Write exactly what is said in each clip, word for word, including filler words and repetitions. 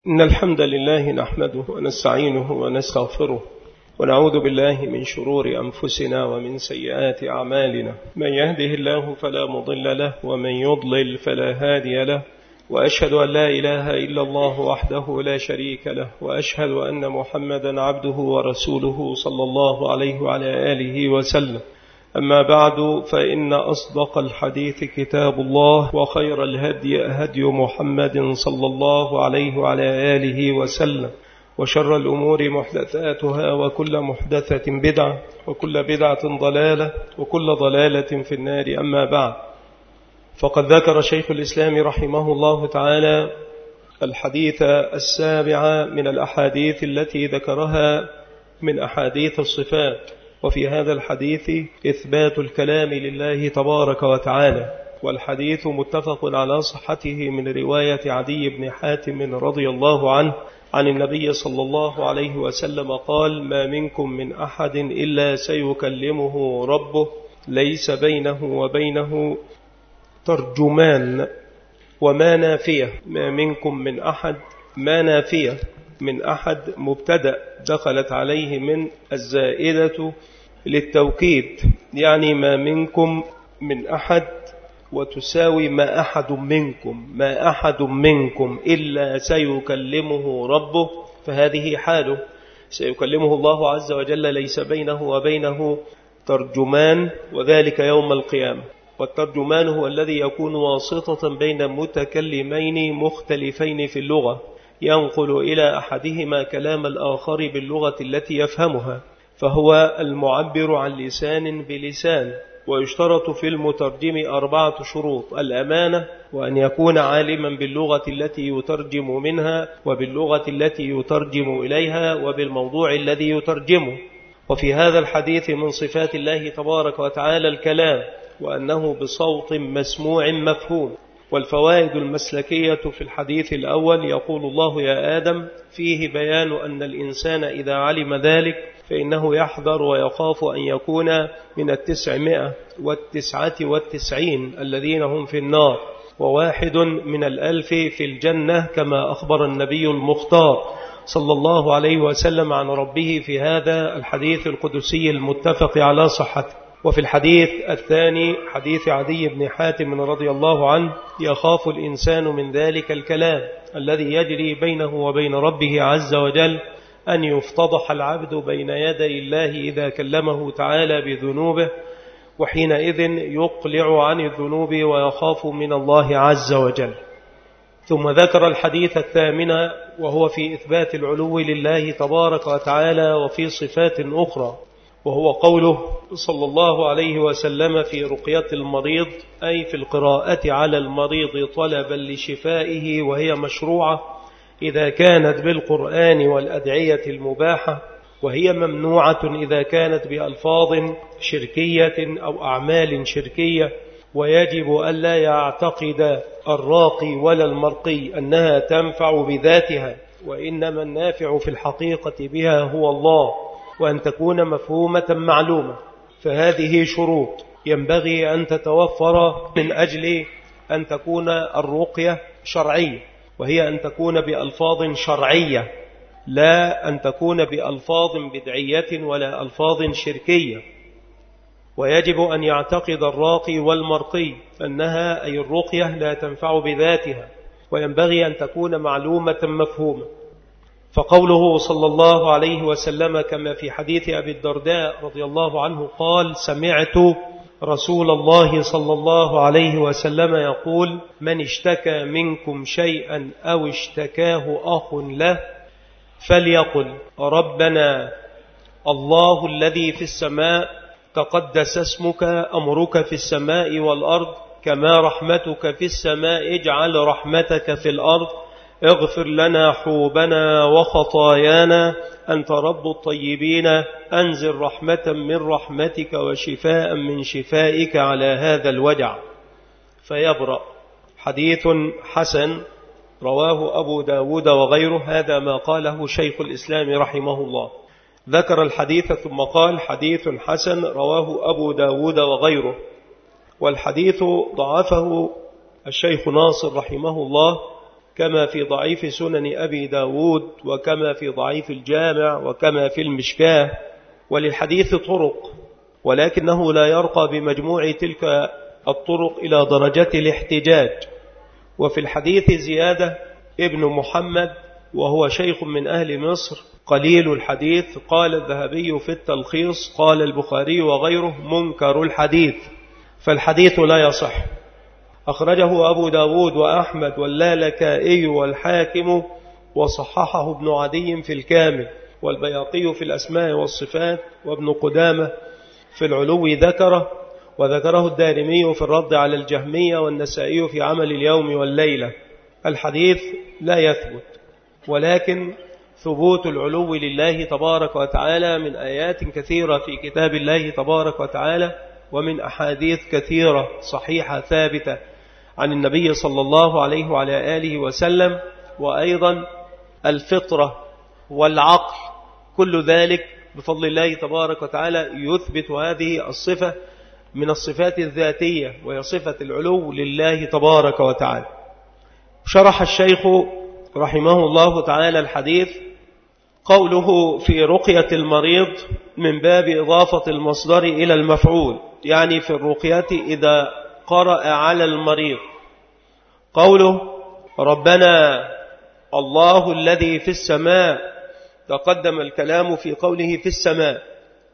إن الحمد لله نحمده ونستعينه ونستغفره ونعوذ بالله من شرور أنفسنا ومن سيئات أعمالنا. من يهده الله فلا مضل له ومن يضلل فلا هادي له، وأشهد أن لا إله إلا الله وحده لا شريك له، وأشهد أن محمدا عبده ورسوله صلى الله عليه وعلى آله وسلم. أما بعد، فإن أصدق الحديث كتاب الله، وخير الهدي هدي محمد صلى الله عليه وعلى آله وسلم، وشر الأمور محدثاتها، وكل محدثة بدعة، وكل بدعة ضلالة، وكل ضلالة في النار. أما بعد، فقد ذكر شيخ الإسلام رحمه الله تعالى الحديث السابع من الأحاديث التي ذكرها من أحاديث الصفات، وفي هذا الحديث إثبات الكلام لله تبارك وتعالى، والحديث متفق على صحته من رواية عدي بن حاتم رضي الله عنه عن النبي صلى الله عليه وسلم قال: ما منكم من أحد إلا سيكلمه ربه ليس بينه وبينه ترجمان وما نافية. ما منكم من أحد، ما نافية من أحد مبتدأ دخلت عليه من الزائدة للتوكيد، يعني ما منكم من أحد وتساوي ما أحد منكم، ما أحد منكم إلا سيكلمه ربه، فهذه حاله، سيكلمه الله عز وجل ليس بينه وبينه ترجمان، وذلك يوم القيامة. والترجمان هو الذي يكون واسطة بين متكلمين مختلفين في اللغة، ينقل إلى أحدهما كلام الآخر باللغة التي يفهمها، فهو المعبر عن لسان بلسان. ويشترط في المترجم أربعة شروط: الأمانة، وأن يكون عالما باللغة التي يترجم منها، وباللغة التي يترجم إليها، وبالموضوع الذي يترجمه. وفي هذا الحديث من صفات الله تبارك وتعالى الكلام، وأنه بصوت مسموع مفهوم. والفوائد المسلكية في الحديث الأول: يقول الله يا آدم، فيه بيان أن الإنسان إذا علم ذلك فإنه يحذر ويخاف أن يكون من التسعمائة والتسعة والتسعين الذين هم في النار، وواحد من الألف في الجنة، كما أخبر النبي المختار صلى الله عليه وسلم عن ربه في هذا الحديث القدسي المتفق على صحته. وفي الحديث الثاني حديث عدي بن حاتم رضي الله عنه: يخاف الإنسان من ذلك الكلام الذي يجري بينه وبين ربه عز وجل، أن يفتضح العبد بين يدي الله إذا كلمه تعالى بذنوبه، وحينئذ يقلع عن الذنوب ويخاف من الله عز وجل. ثم ذكر الحديث الثامن، وهو في إثبات العلو لله تبارك وتعالى وفي صفات أخرى، وهو قوله صلى الله عليه وسلم في رقية المريض، أي في القراءة على المريض طلبا لشفائه، وهي مشروعة إذا كانت بالقرآن والأدعية المباحة، وهي ممنوعة إذا كانت بألفاظ شركية أو أعمال شركية. ويجب ألا يعتقد الراقي ولا المرقي أنها تنفع بذاتها، وإنما النافع في الحقيقة بها هو الله، وأن تكون مفهومة معلومة. فهذه شروط ينبغي أن تتوفر من أجل أن تكون الرقية شرعية، وهي أن تكون بألفاظ شرعية، لا أن تكون بألفاظ بدعية ولا ألفاظ شركية. ويجب أن يعتقد الراقي والمرقي أنها، أي الرقية، لا تنفع بذاتها، وينبغي أن تكون معلومة مفهومة. فقوله صلى الله عليه وسلم كما في حديث أبي الدرداء رضي الله عنه قال: سمعت رسول الله صلى الله عليه وسلم يقول: من اشتكى منكم شيئا أو اشتكاه أخ له فليقل: ربنا الله الذي في السماء تقدس اسمك، أمرك في السماء والأرض، كما رحمتك في السماء اجعل رحمتك في الأرض، اغفر لنا حوبنا وخطايانا، أنت رب الطيبين، أنزل رحمة من رحمتك وشفاء من شفائك على هذا الوجع فيبرأ. حديث حسن رواه أبو داود وغيره. هذا ما قاله شيخ الإسلام رحمه الله. ذكر الحديث ثم قال: حديث حسن رواه أبو داود وغيره. والحديث ضعفه الشيخ ناصر رحمه الله كما في ضعيف سنن أبي داود وكما في ضعيف الجامع وكما في المشكاه، وللحديث طرق، ولكنه لا يرقى بمجموع تلك الطرق إلى درجة الاحتجاج. وفي الحديث زيادة ابن محمد وهو شيخ من أهل مصر قليل الحديث، قال الذهبي في التلخيص، قال البخاري وغيره منكر الحديث، فالحديث لا يصح. أخرجه أبو داود وأحمد واللالكائي والحاكم وصححه ابن عدي في الكامل، والبياقي في الأسماء والصفات، وابن قدامة في العلو ذكره، وذكره الدارمي في الرد على الجهمية، والنسائي في عمل اليوم والليلة. الحديث لا يثبت، ولكن ثبوت العلو لله تبارك وتعالى من آيات كثيرة في كتاب الله تبارك وتعالى، ومن أحاديث كثيرة صحيحة ثابتة عن النبي صلى الله عليه وعلى آله وسلم، وأيضا الفطرة والعقل، كل ذلك بفضل الله تبارك وتعالى يثبت هذه الصفة من الصفات الذاتية، وهي صفة العلو لله تبارك وتعالى. شرح الشيخ رحمه الله تعالى الحديث قوله في رقية المريض من باب إضافة المصدر إلى المفعول، يعني في الرقية إذا قرأ على المريض. قوله ربنا الله الذي في السماء، تقدم الكلام في قوله في السماء،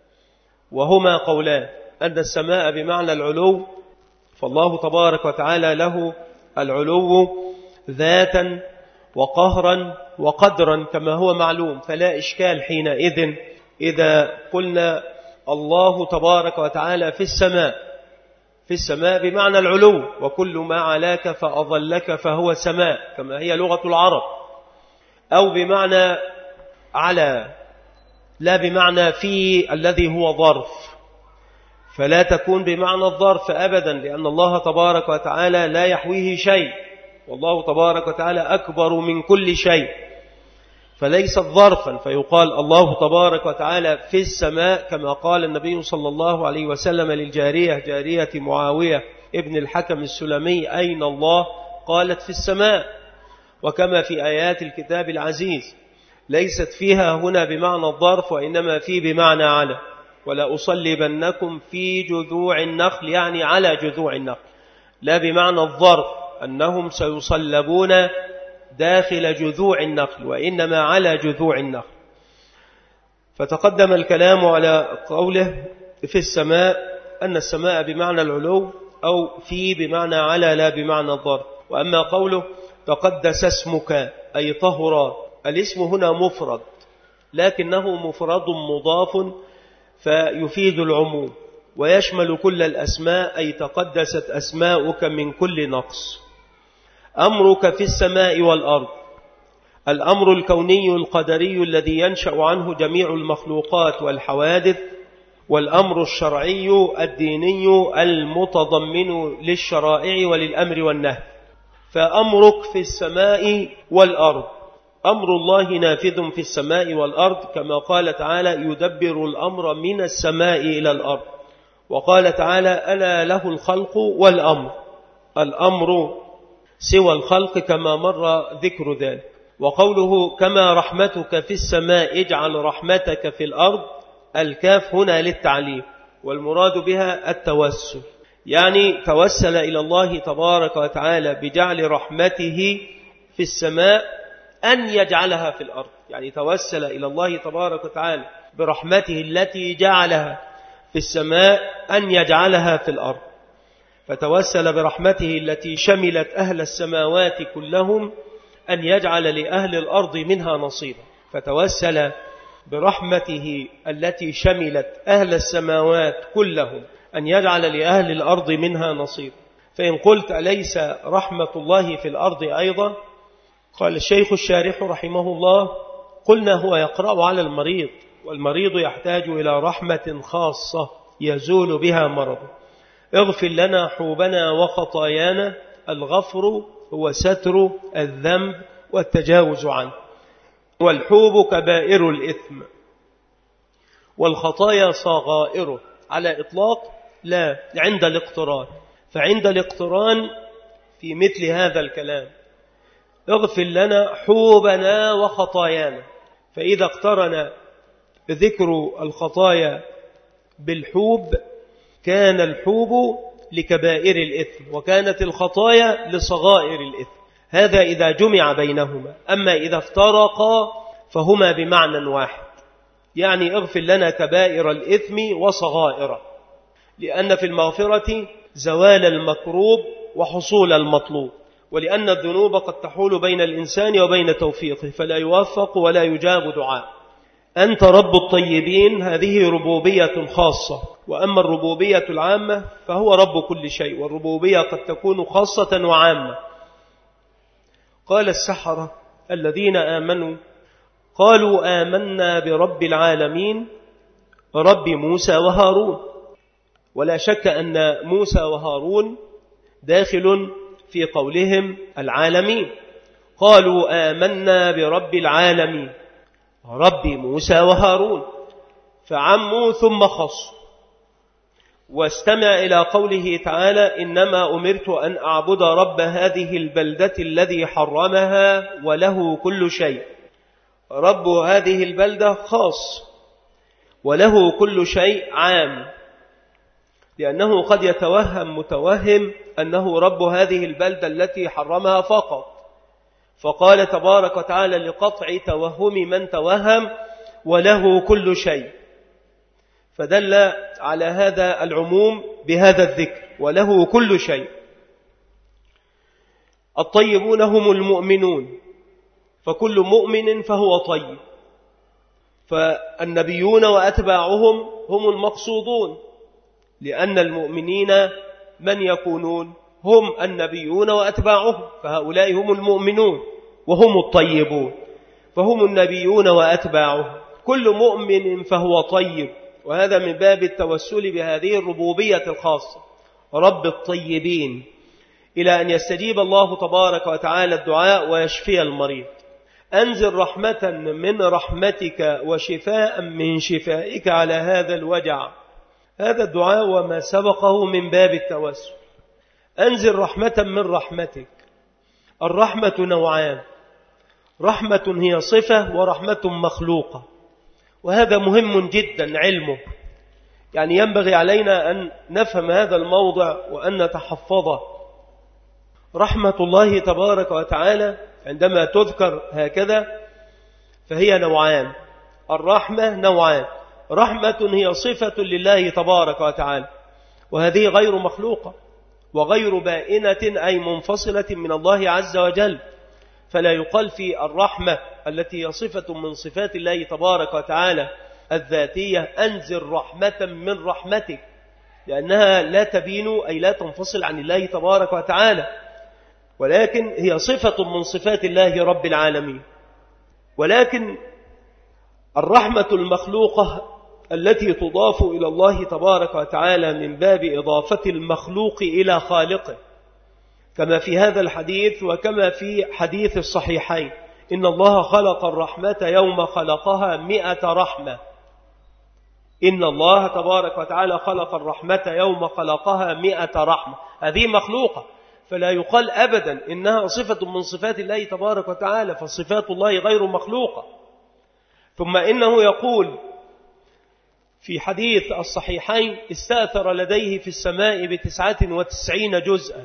وهما قولان، أن السماء بمعنى العلو، فالله تبارك وتعالى له العلو ذاتا وقهرا وقدرا كما هو معلوم، فلا إشكال حينئذ إذا قلنا الله تبارك وتعالى في السماء. في السماء بمعنى العلو، وكل ما علاك فأظلك فهو سماء كما هي لغة العرب، أو بمعنى على، لا بمعنى في الذي هو ظرف، فلا تكون بمعنى الظرف أبدا، لأن الله تبارك وتعالى لا يحويه شيء، والله تبارك وتعالى أكبر من كل شيء، فليس ظرفا، فيقال الله تبارك وتعالى في السماء، كما قال النبي صلى الله عليه وسلم للجارية، جارية معاوية ابن الحكم السلمي، أين الله؟ قالت في السماء. وكما في آيات الكتاب العزيز ليست فيها هنا بمعنى الظرف، وإنما في بمعنى على، ولا أصلبنكم في جذوع النخل، يعني على جذوع النخل، لا بمعنى الظرف أنهم سيصلبون داخل جذوع النخل، وإنما على جذوع النخل. فتقدم الكلام على قوله في السماء أن السماء بمعنى العلو، أو في بمعنى على لا بمعنى الظرف. وأما قوله تقدس اسمك أي طهر، الاسم هنا مفرد، لكنه مفرد مضاف فيفيد العموم، ويشمل كل الأسماء، أي تقدست أسماؤك من كل نقص. أمرك في السماء والأرض، الأمر الكوني القدري الذي ينشأ عنه جميع المخلوقات والحوادث، والأمر الشرعي الديني المتضمن للشرائع وللأمر والنهي. فأمرك في السماء والأرض، أمر الله نافذ في السماء والأرض، كما قال تعالى يدبر الأمر من السماء إلى الأرض. وقال تعالى ألا له الخلق والأمر، الأمر سوى الخلق كما مر ذكر ذلك. وقوله كما رحمتك في السماء اجعل رحمتك في الأرض، الكاف هنا للتعليم، والمراد بها التوسل، يعني توسل إلى الله تبارك وتعالى بجعل رحمته في السماء أن يجعلها في الأرض، يعني توسل إلى الله تبارك وتعالى برحمته التي جعلها في السماء أن يجعلها في الأرض، فتوسل برحمته التي شملت أهل السماوات كلهم أن يجعل لأهل الأرض منها نصيبا، فتوسل برحمته التي شملت أهل السماوات كلهم أن يجعل لأهل الأرض منها نصيبا. فإن قلت أليس رحمة الله في الأرض أيضا؟ قال الشيخ الشارح رحمه الله قلنا هو يقرأ على المريض، والمريض يحتاج إلى رحمة خاصة يزول بها مرضه. اغفر لنا حوبنا وخطايانا، الغفر هو ستر الذنب والتجاوز عنه، والحوب كبائر الإثم، والخطايا صغائره على إطلاق لا عند الاقتران. فعند الاقتران في مثل هذا الكلام اغفر لنا حوبنا وخطايانا. فإذا اقترن ذكر الخطايا بالحوب كان الحوب لكبائر الإثم وكانت الخطايا لصغائر الإثم، هذا إذا جمع بينهما. أما إذا افترقا فهما بمعنى واحد، يعني اغفر لنا كبائر الإثم وصغائره، لأن في المغفرة زوال المكروب وحصول المطلوب، ولأن الذنوب قد تحول بين الإنسان وبين توفيقه فلا يوفق ولا يجاب دعاء. أنت رب الطيبين، هذه ربوبية خاصة، وأما الربوبية العامة فهو رب كل شيء، والربوبية قد تكون خاصة وعامة. قال السحرة الذين آمنوا قالوا آمنا برب العالمين رب موسى وهارون. ولا شك أن موسى وهارون داخل في قولهم العالمين، قالوا آمنا برب العالمين رب موسى وهارون، فعموا ثم خصوا. واستمع إلى قوله تعالى إنما أمرت أن أعبد رب هذه البلدة الذي حرمها وله كل شيء. رب هذه البلدة خاص وله كل شيء عام، لأنه قد يتوهم متوهم أنه رب هذه البلدة التي حرمها فقط، فقال تبارك وتعالى لقطع توهم من توهم وله كل شيء، فدل على هذا العموم بهذا الذكر وله كل شيء. الطيبون هم المؤمنون، فكل مؤمن فهو طيب، فالنبيون وأتباعهم هم المقصودون، لأن المؤمنين من يكونون؟ هم النبيون وأتباعهم، فهؤلاء هم المؤمنون وهم الطيبون، فهم النبيون وأتباعهم. كل مؤمن فهو طيب، وهذا من باب التوسل بهذه الربوبية الخاصة رب الطيبين، إلى أن يستجيب الله تبارك وتعالى الدعاء ويشفي المريض. أنزل رحمة من رحمتك وشفاء من شفائك على هذا الوجع. هذا الدعاء وما سبقه من باب التوسل. أنزل رحمة من رحمتك. الرحمة نوعان، رحمة هي صفة ورحمة مخلوقة، وهذا مهم جدا علمه، يعني ينبغي علينا أن نفهم هذا الموضع وأن نتحفظه. رحمة الله تبارك وتعالى عندما تذكر هكذا فهي نوعان. الرحمة نوعان، رحمة هي صفة لله تبارك وتعالى، وهذه غير مخلوقة وغير بائنة أي منفصلة من الله عز وجل، فلا يقال في الرحمة التي هي صفة من صفات الله تبارك وتعالى الذاتية أنزل رحمة من رحمتك، لأنها لا تبين أي لا تنفصل عن الله تبارك وتعالى، ولكن هي صفة من صفات الله رب العالمين. ولكن الرحمة المخلوقة التي تضاف إلى الله تبارك وتعالى من باب إضافة المخلوق إلى خالقه، كما في هذا الحديث وكما في حديث الصحيحين إن الله خلق الرحمة يوم خلقها مئة رحمة. إن الله تبارك وتعالى خلق الرحمة يوم خلقها مئة رحمة، هذه مخلوقة، فلا يقال أبدا إنها صفة من صفات الله تبارك وتعالى، فصفات الله غير مخلوقة. ثم إنه يقول في حديث الصحيحين استأثر لديه في السماء بتسعة وتسعين جزءا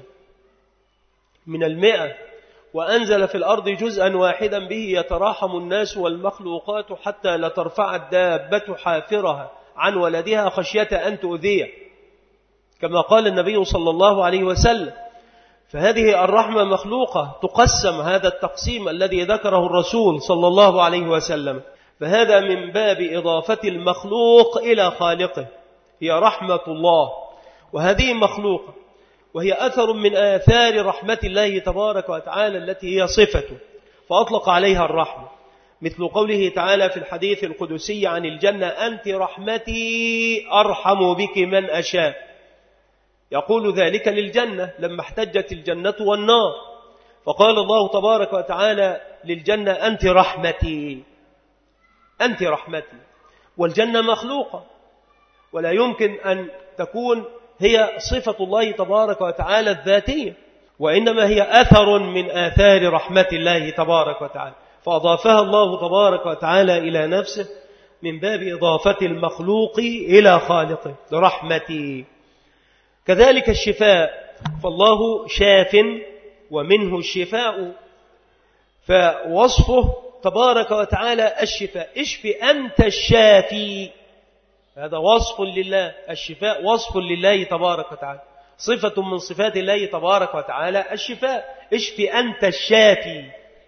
من المئة، وأنزل في الأرض جزءا واحدا به يتراحم الناس والمخلوقات حتى لا ترفع الدابة حافرها عن ولدها خشية أن تؤذيه، كما قال النبي صلى الله عليه وسلم. فهذه الرحمة مخلوقة تقسم هذا التقسيم الذي ذكره الرسول صلى الله عليه وسلم، فهذا من باب إضافة المخلوق إلى خالقه، هي رحمة الله، وهذه مخلوقة، وهي أثر من آثار رحمة الله تبارك وتعالى التي هي صفته، فأطلق عليها الرحمة، مثل قوله تعالى في الحديث القدسي عن الجنة أنت رحمتي أرحم بك من أشاء، يقول ذلك للجنة لما احتجت الجنة والنار، فقال الله تبارك وتعالى للجنة أنت رحمتي، أنت رحمتي. والجنة مخلوقة ولا يمكن أن تكون هي صفة الله تبارك وتعالى الذاتية، وإنما هي أثر من آثار رحمة الله تبارك وتعالى، فأضافها الله تبارك وتعالى إلى نفسه من باب إضافة المخلوق إلى خالقه رحمتي. كذلك الشفاء، فالله شاف ومنه الشفاء، فوصفه تبارك وتعالى الشفاء، اشف أنت الشافي، هذا وصف لله، الشفاء وصف لله تبارك وتعالى، صفة من صفات الله تبارك وتعالى الشفاء، اشف أنت الشافي،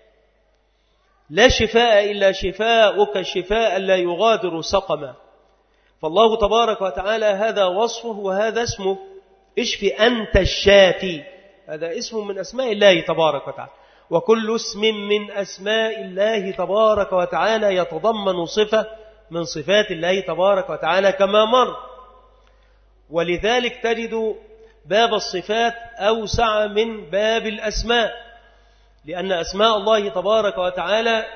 لا شفاء إلا شفاءك شفاء لا يغادر سقما. فالله تبارك وتعالى هذا وصفه وهذا اسمه، اشف أنت الشافي، هذا اسم من أسماء الله تبارك وتعالى، وكل اسم من أسماء الله تبارك وتعالى يتضمن صفة من صفات الله تبارك وتعالى كما مر. ولذلك تجد باب الصفات أوسع من باب الأسماء، لأن أسماء الله تبارك وتعالى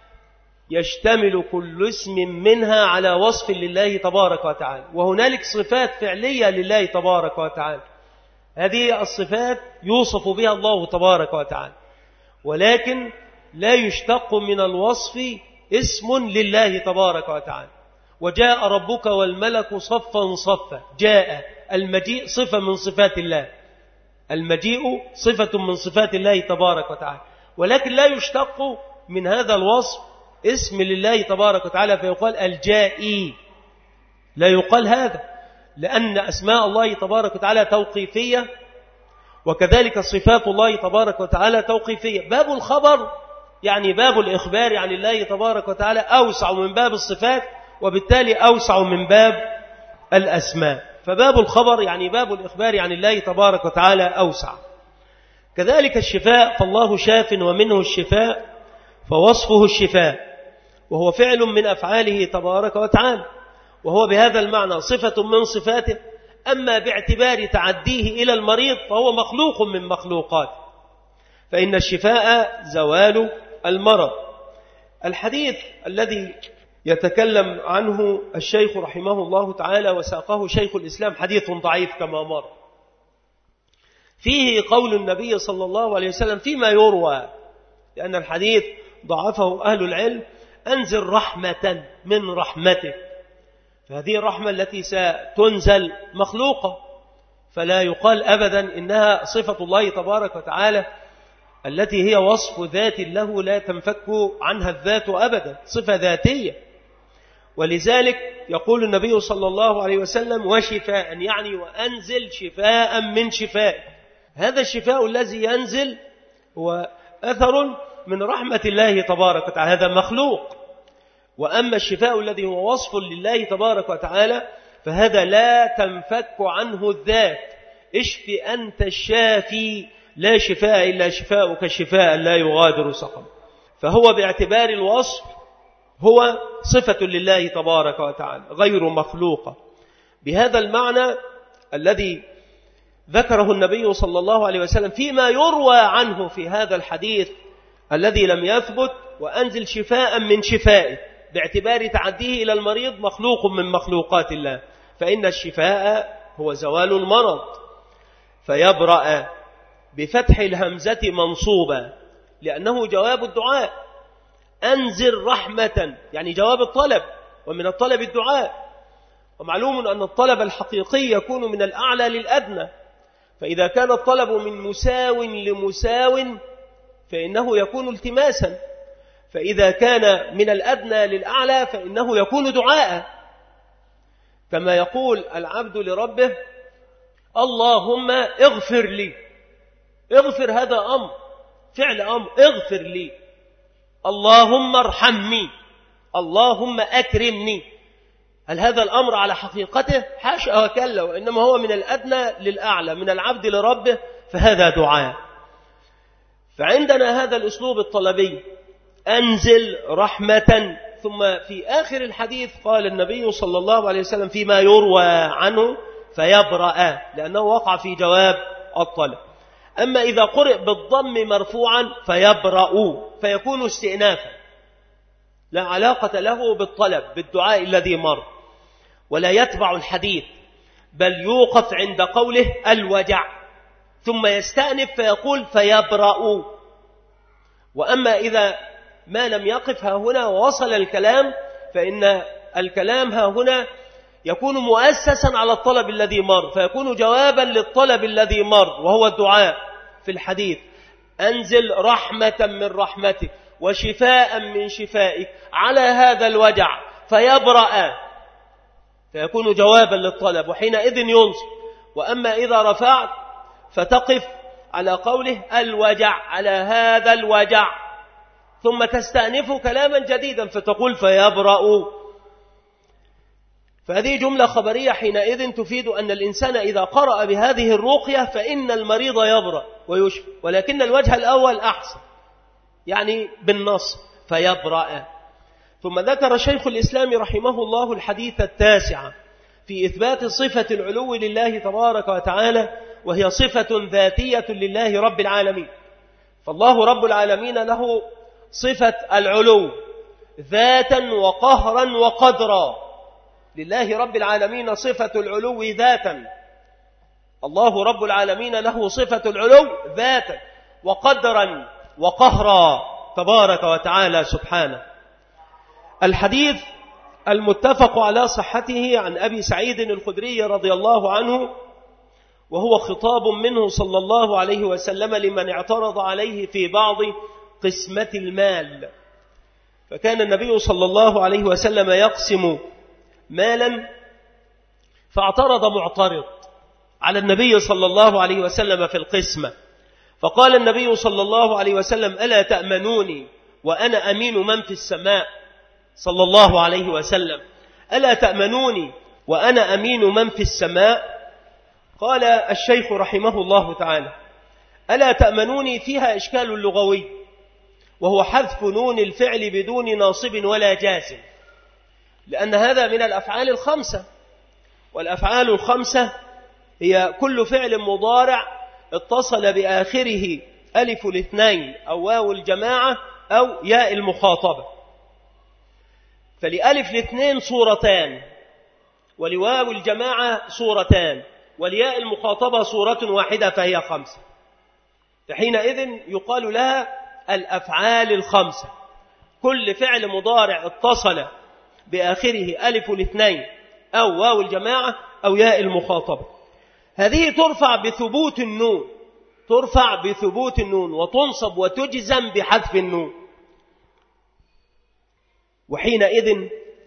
يشتمل كل اسم منها على وصف لله تبارك وتعالى، وهنالك صفات فعلية لله تبارك وتعالى، هذه الصفات يوصف بها الله تبارك وتعالى، ولكن لا يشتق من الوصف اسم لله تبارك وتعالى. وجاء ربك والملك صفا صفا، جاء المجيء صفة من صفات الله، المجيء صفة من صفات الله تبارك وتعالى، ولكن لا يشتق من هذا الوصف اسم لله تبارك وتعالى فيقال الجائي، لا يقال هذا، لأن أسماء الله تبارك وتعالى توقيفية، وكذلك صفات الله تبارك وتعالى توقيفية. باب الخبر يعني باب الإخبار عن الله تبارك وتعالى أوسع من باب الصفات، وبالتالي أوسع من باب الأسماء، فباب الخبر يعني باب الإخبار عن الله تبارك وتعالى أوسع. كذلك الشفاء، فالله شاف ومنه الشفاء، فوصفه الشفاء، وهو فعل من أفعاله تبارك وتعالى، وهو بهذا المعنى صفة من صفاته. أما باعتبار تعديه إلى المريض فهو مخلوق من مخلوقاته، فإن الشفاء زوال المرض. الحديث الذي يتكلم عنه الشيخ رحمه الله تعالى وساقه شيخ الإسلام حديث ضعيف كما مر، فيه قول النبي صلى الله عليه وسلم فيما يروى، لأن الحديث ضعفه أهل العلم، أنزل رحمة من رحمته، فهذه الرحمة التي ستنزل مخلوقة، فلا يقال أبدا إنها صفة الله تبارك وتعالى التي هي وصف ذات له لا تنفك عنها الذات أبدا، صفة ذاتية. ولذلك يقول النبي صلى الله عليه وسلم وشفاء، يعني وأنزل شفاء من شفاء، هذا الشفاء الذي ينزل هو أثر من رحمة الله تبارك وتعالى، هذا مخلوق. وأما الشفاء الذي هو وصف لله تبارك وتعالى فهذا لا تنفك عنه الذات، اشف أنت الشافي، لا شفاء إلا شفاءك شفاء لا يغادر سقما. فهو باعتبار الوصف هو صفة لله تبارك وتعالى غير مخلوقة، بهذا المعنى الذي ذكره النبي صلى الله عليه وسلم فيما يروى عنه في هذا الحديث الذي لم يثبت، وأنزل شفاء من شفائه، باعتبار تعديه إلى المريض مخلوق من مخلوقات الله، فإن الشفاء هو زوال المرض. فيبرأ بفتح الهمزة منصوبة لأنه جواب الدعاء، أنزل رحمة يعني جواب الطلب، ومن الطلب الدعاء، ومعلوم أن الطلب الحقيقي يكون من الأعلى للأدنى، فإذا كان الطلب من مساو لمساو فإنه يكون التماسا، فإذا كان من الأدنى للأعلى فإنه يكون دعاء، كما يقول العبد لربه اللهم اغفر لي، اغفر هذا أمر، فعل أمر، اغفر لي، اللهم ارحمني، اللهم أكرمني، هل هذا الأمر على حقيقته؟ حاشا وكلا، وإنما هو من الأدنى للأعلى، من العبد لربه، فهذا دعاء. فعندنا هذا الأسلوب الطلبي، أنزل رحمة. ثم في آخر الحديث قال النبي صلى الله عليه وسلم فيما يروى عنه فيبرأ، لأنه وقع في جواب الطلب. أما إذا قرئ بالضم مرفوعا فيبرأ فيكون استئنافا، لا علاقة له بالطلب بالدعاء الذي مر، ولا يتبع الحديث، بل يوقف عند قوله الوجع، ثم يستأنف فيقول فيبرأ. وأما إذا ما لم يقف ها هنا ووصل الكلام فإن الكلام ها هنا يكون مؤسسا على الطلب الذي مر، فيكون جوابا للطلب الذي مر، وهو الدعاء في الحديث: أنزل رحمة من رحمتك وشفاء من شفائك على هذا الوجع فيبرأ، فيكون جوابا للطلب وحينئذ ينصب. وأما إذا رفعت فتقف على قوله الوجع على هذا الوجع، ثم تستأنف كلاما جديدا فتقول فيبرأ. فهذه جملة خبرية حينئذ تفيد أن الإنسان إذا قرأ بهذه الرقية فإن المريض يبرأ ويشفى، ولكن الوجه الأول أحسن، يعني بالنص فيبرأ. ثم ذكر شيخ الإسلام رحمه الله الحديث التاسع في إثبات صفة العلو لله تبارك وتعالى، وهي صفة ذاتية لله رب العالمين. فالله رب العالمين له صفة العلو ذاتا وقهرا وقدرا. لله رب العالمين صفة العلو ذاتا، الله رب العالمين له صفة العلو ذاتا وقدرا وقهرا تبارك وتعالى سبحانه. الحديث المتفق على صحته عن أبي سعيد الخدري رضي الله عنه، وهو خطاب منه صلى الله عليه وسلم لمن اعترض عليه في بعض قسمة المال. فكان النبي صلى الله عليه وسلم يقسم مالا، فاعترض معترض على النبي صلى الله عليه وسلم في القسمة، فقال النبي صلى الله عليه وسلم: ألا تأمنوني وأنا أمين من في السماء؟ صلى الله عليه وسلم: ألا تأمنوني وأنا أمين من في السماء؟ قال الشيخ رحمه الله تعالى: ألا تأمنوني فيها إشكال لغوي، وهو حذف نون الفعل بدون ناصب ولا جازم، لأن هذا من الأفعال الخمسة، والأفعال الخمسة هي كل فعل مضارع اتصل بآخره ألف الاثنين أو واو الجماعة أو ياء المخاطبة. فلألف الاثنين صورتان، ولواو الجماعة صورتان، ولياء المخاطبة صورة واحدة، فهي خمسة. فحينئذ يقال لها الأفعال الخمسة، كل فعل مضارع اتصل بآخره ألف الاثنين أو واو الجماعة أو ياء المخاطبة. هذه ترفع بثبوت النون، ترفع بثبوت النون وتنصب وتجزم بحذف النون. وحينئذ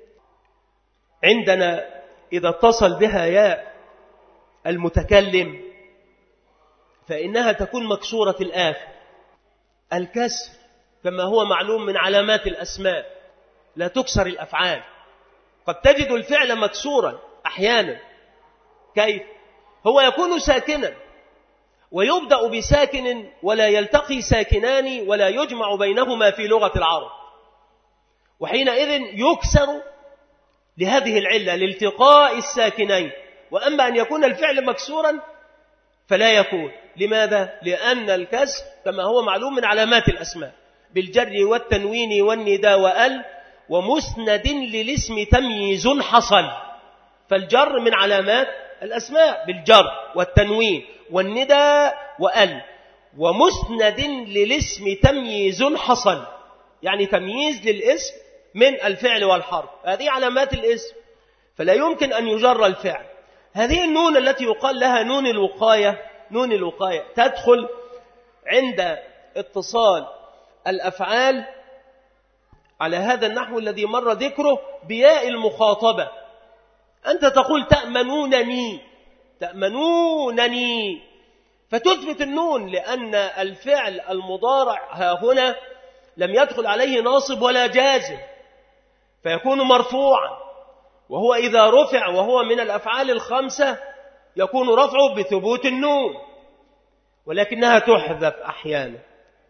عندنا إذا اتصل بها ياء المتكلم فإنها تكون مكسورة الآخر. الكسر كما هو معلوم من علامات الأسماء لا تكسر الأفعال. قد تجد الفعل مكسورا أحيانا. كيف؟ هو يكون ساكنا ويبدأ بساكن ولا يلتقي ساكنان ولا يجمع بينهما في لغة العرب، وحينئذ يكسر لهذه العلة لالتقاء الساكنين. وأما أن يكون الفعل مكسورا فلا يكون. لماذا؟ لأن الكسر كما هو معلوم من علامات الأسماء بالجر والتنوين والنداء وأل ومسند للاسم تمييز حصل. فالجر من علامات الأسماء بالجر والتنوين والنداء وأل، ومسند للاسم تمييز حصل، يعني تمييز للاسم من الفعل والحرف. هذه علامات الاسم، فلا يمكن أن يجر الفعل. هذه النون التي يقال لها نون الوقاية، نون الوقاية تدخل عند اتصال الأفعال على هذا النحو الذي مر ذكره بياء المخاطبة. أنت تقول تأمنونني، تأمنونني، فتثبت النون لأن الفعل المضارع ها هنا لم يدخل عليه ناصب ولا جازم، فيكون مرفوعا. وهو إذا رفع وهو من الأفعال الخمسة يكون رفعه بثبوت النون، ولكنها تحذف أحيانا،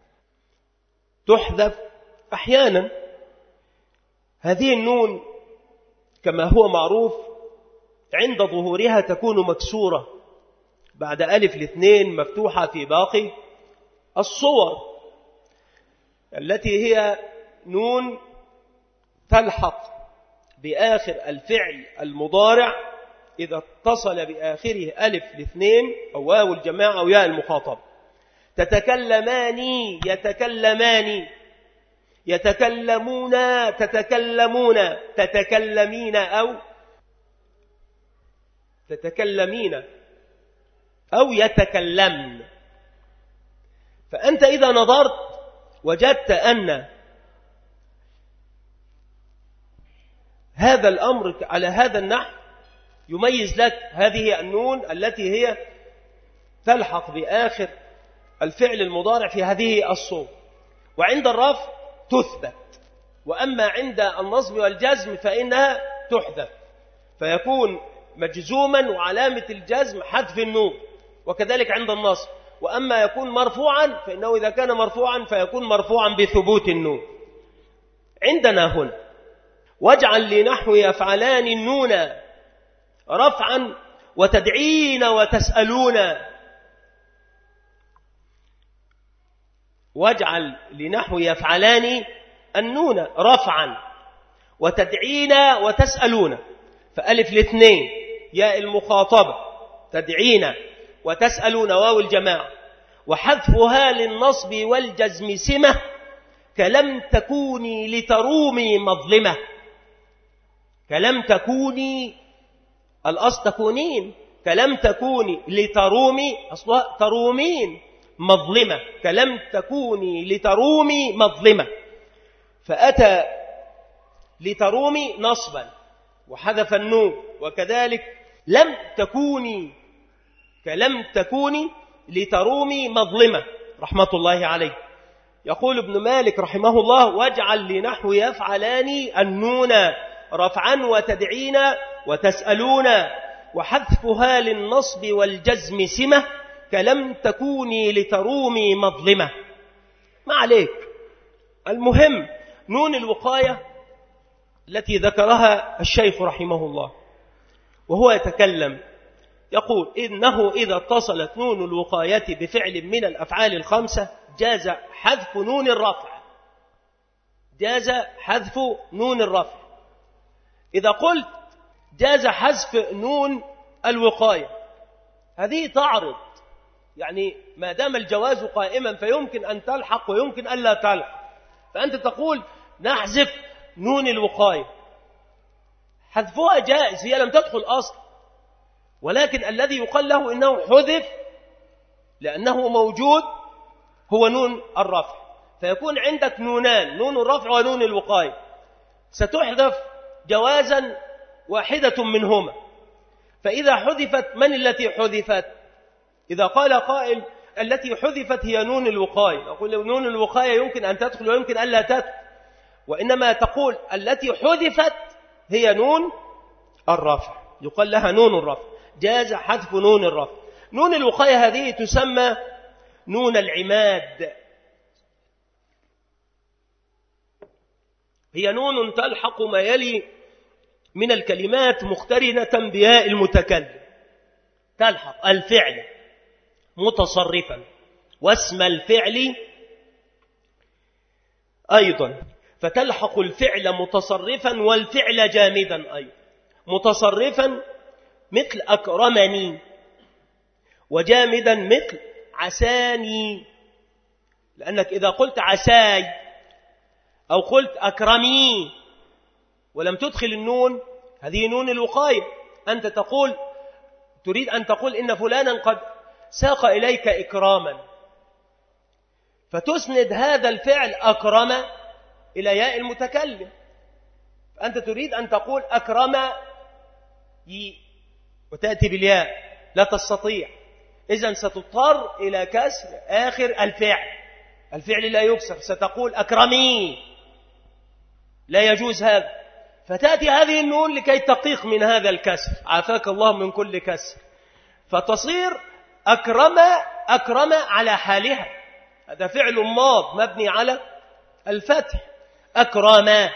تحذف أحيانا. هذه النون كما هو معروف عند ظهورها تكون مكسورة بعد ألف الاثنين مفتوحة في باقي الصور التي هي نون تلحق بآخر الفعل المضارع إذا اتصل بآخره ألف الاثنين أو واو الجماعة أو ياء المخاطب. تتكلمان يتكلمان، يتكلمون تتكلمون، تتكلمين أو تتكلمين أو يتكلمن. فأنت إذا نظرت وجدت أن هذا الأمر على هذا النحو يميز لك هذه النون التي هي تلحق بآخر الفعل المضارع في هذه الصورة، وعند الرفع تثبت، وأما عند النصب والجزم فإنها تحذف، فيكون مجزوما وعلامة الجزم حذف النون، وكذلك عند النصب. وأما يكون مرفوعا فإنه إذا كان مرفوعا فيكون مرفوعا بثبوت النون. عندنا هنا واجعل لنحو يفعلان النون رفعا وتدعين وتسألون. واجعل لنحو يفعلان النون رفعا وتدعين وتسألون، فألف الاثنين ياء المخاطبة تدعين وتسألون واو الجماعة، وحذفها للنصب والجزم سمة كلم تكوني لترومي مظلمة. كلم تكوني الأصل تكونين، كلم تكوني لترومي أصلها ترومين مظلمة، كلم تكوني لترومي مظلمة، فأتى لترومي نصبا وحذف النون، وكذلك لم تكوني كلم تكوني لترومي مظلمة رحمة الله عليه. يقول ابن مالك رحمه الله: واجعل لنحو يفعلان النون رفعا وتدعين وتسألون، وحذفها للنصب والجزم سمة كلم تكوني لترومي مظلمة. ما عليك، المهم نون الوقاية التي ذكرها الشيخ رحمه الله وهو يتكلم، يقول: إنه إذا اتصلت نون الوقاية بفعل من الأفعال الخمسة جاز حذف نون الرفع. جاز حذف نون الرفع. إذا قلت جاز حذف نون الوقاية، هذه تعرض، يعني ما دام الجواز قائما فيمكن أن تلحق ويمكن أن لا تلحق، فأنت تقول نحذف نون الوقاية. حذفها جائز، هي لم تدخل أصلا، ولكن الذي يقال له إنه حذف لأنه موجود هو نون الرفع، فيكون عندك نونان، نون الرفع ونون الوقاية، ستحذف جوازا واحدة منهما. فإذا حذفت، من التي حذفت؟ إذا قال قائل التي حذفت هي نون الوقاية، نقول نون الوقاية يمكن أن تدخل ويمكن أن لا تدخل، وإنما تقول التي حذفت هي نون الرفع، يقال لها نون الرفع. جاز حذف نون الرفع. نون الوقاية هذه تسمى نون العماد، هي نون تلحق ما يلي من الكلمات مقترنة بياء المتكلم، تلحق الفعل متصرفا واسم الفعل أيضا، فتلحق الفعل متصرفا والفعل جامدا أيضا. متصرفا مثل أكرمني، وجامدا مثل عساني، لأنك إذا قلت عساي أو قلت أكرمي ولم تدخل النون، هذه نون الوقاية، أنت تقول تريد أن تقول إن فلانا قد ساق إليك إكراما، فتسند هذا الفعل أكرم إلى ياء المتكلم، فأنت تريد أن تقول أكرم وتأتي بالياء، لا تستطيع، إذن ستضطر إلى كسر آخر الفعل، الفعل لا يكسر، ستقول أكرمي، لا يجوز هذا، فتأتي هذه النون لكي تقيق من هذا الكسر، عافاك الله من كل كسر، فتصير أكرم أكرم على حالها، هذا فعل ماض مبني على الفتح، أكرم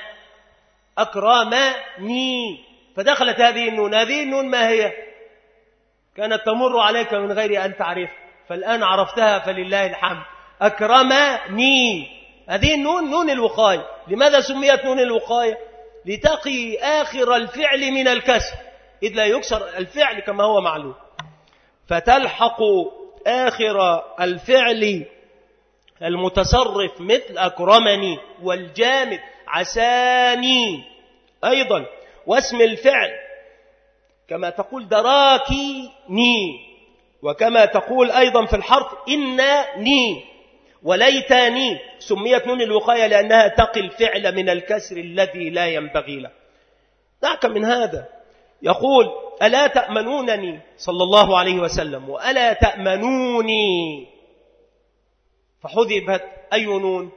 أكرمني، فدخلت هذه النون. هذه النون ما هي؟ كانت تمر عليك من غير أن تعرف، فالآن عرفتها فلله الحمد. أكرمني، هذه النون نون الوقاية. لماذا سميت نون الوقاية؟ لتقي آخر الفعل من الكسر، إذ لا يكسر الفعل كما هو معلوم. فتلحق آخر الفعل المتصرف مثل أكرمني، والجامد عساني أيضا، واسم الفعل كما تقول دراكيني، وكما تقول أيضا في الحرف إنني وليتني. سميت نون الوقاية لأنها تقي الفعل من الكسر الذي لا ينبغي له. دعك من هذا. يقول ألا تأمنونني صلى الله عليه وسلم وألا تأمنوني، فحذفت أي نون؟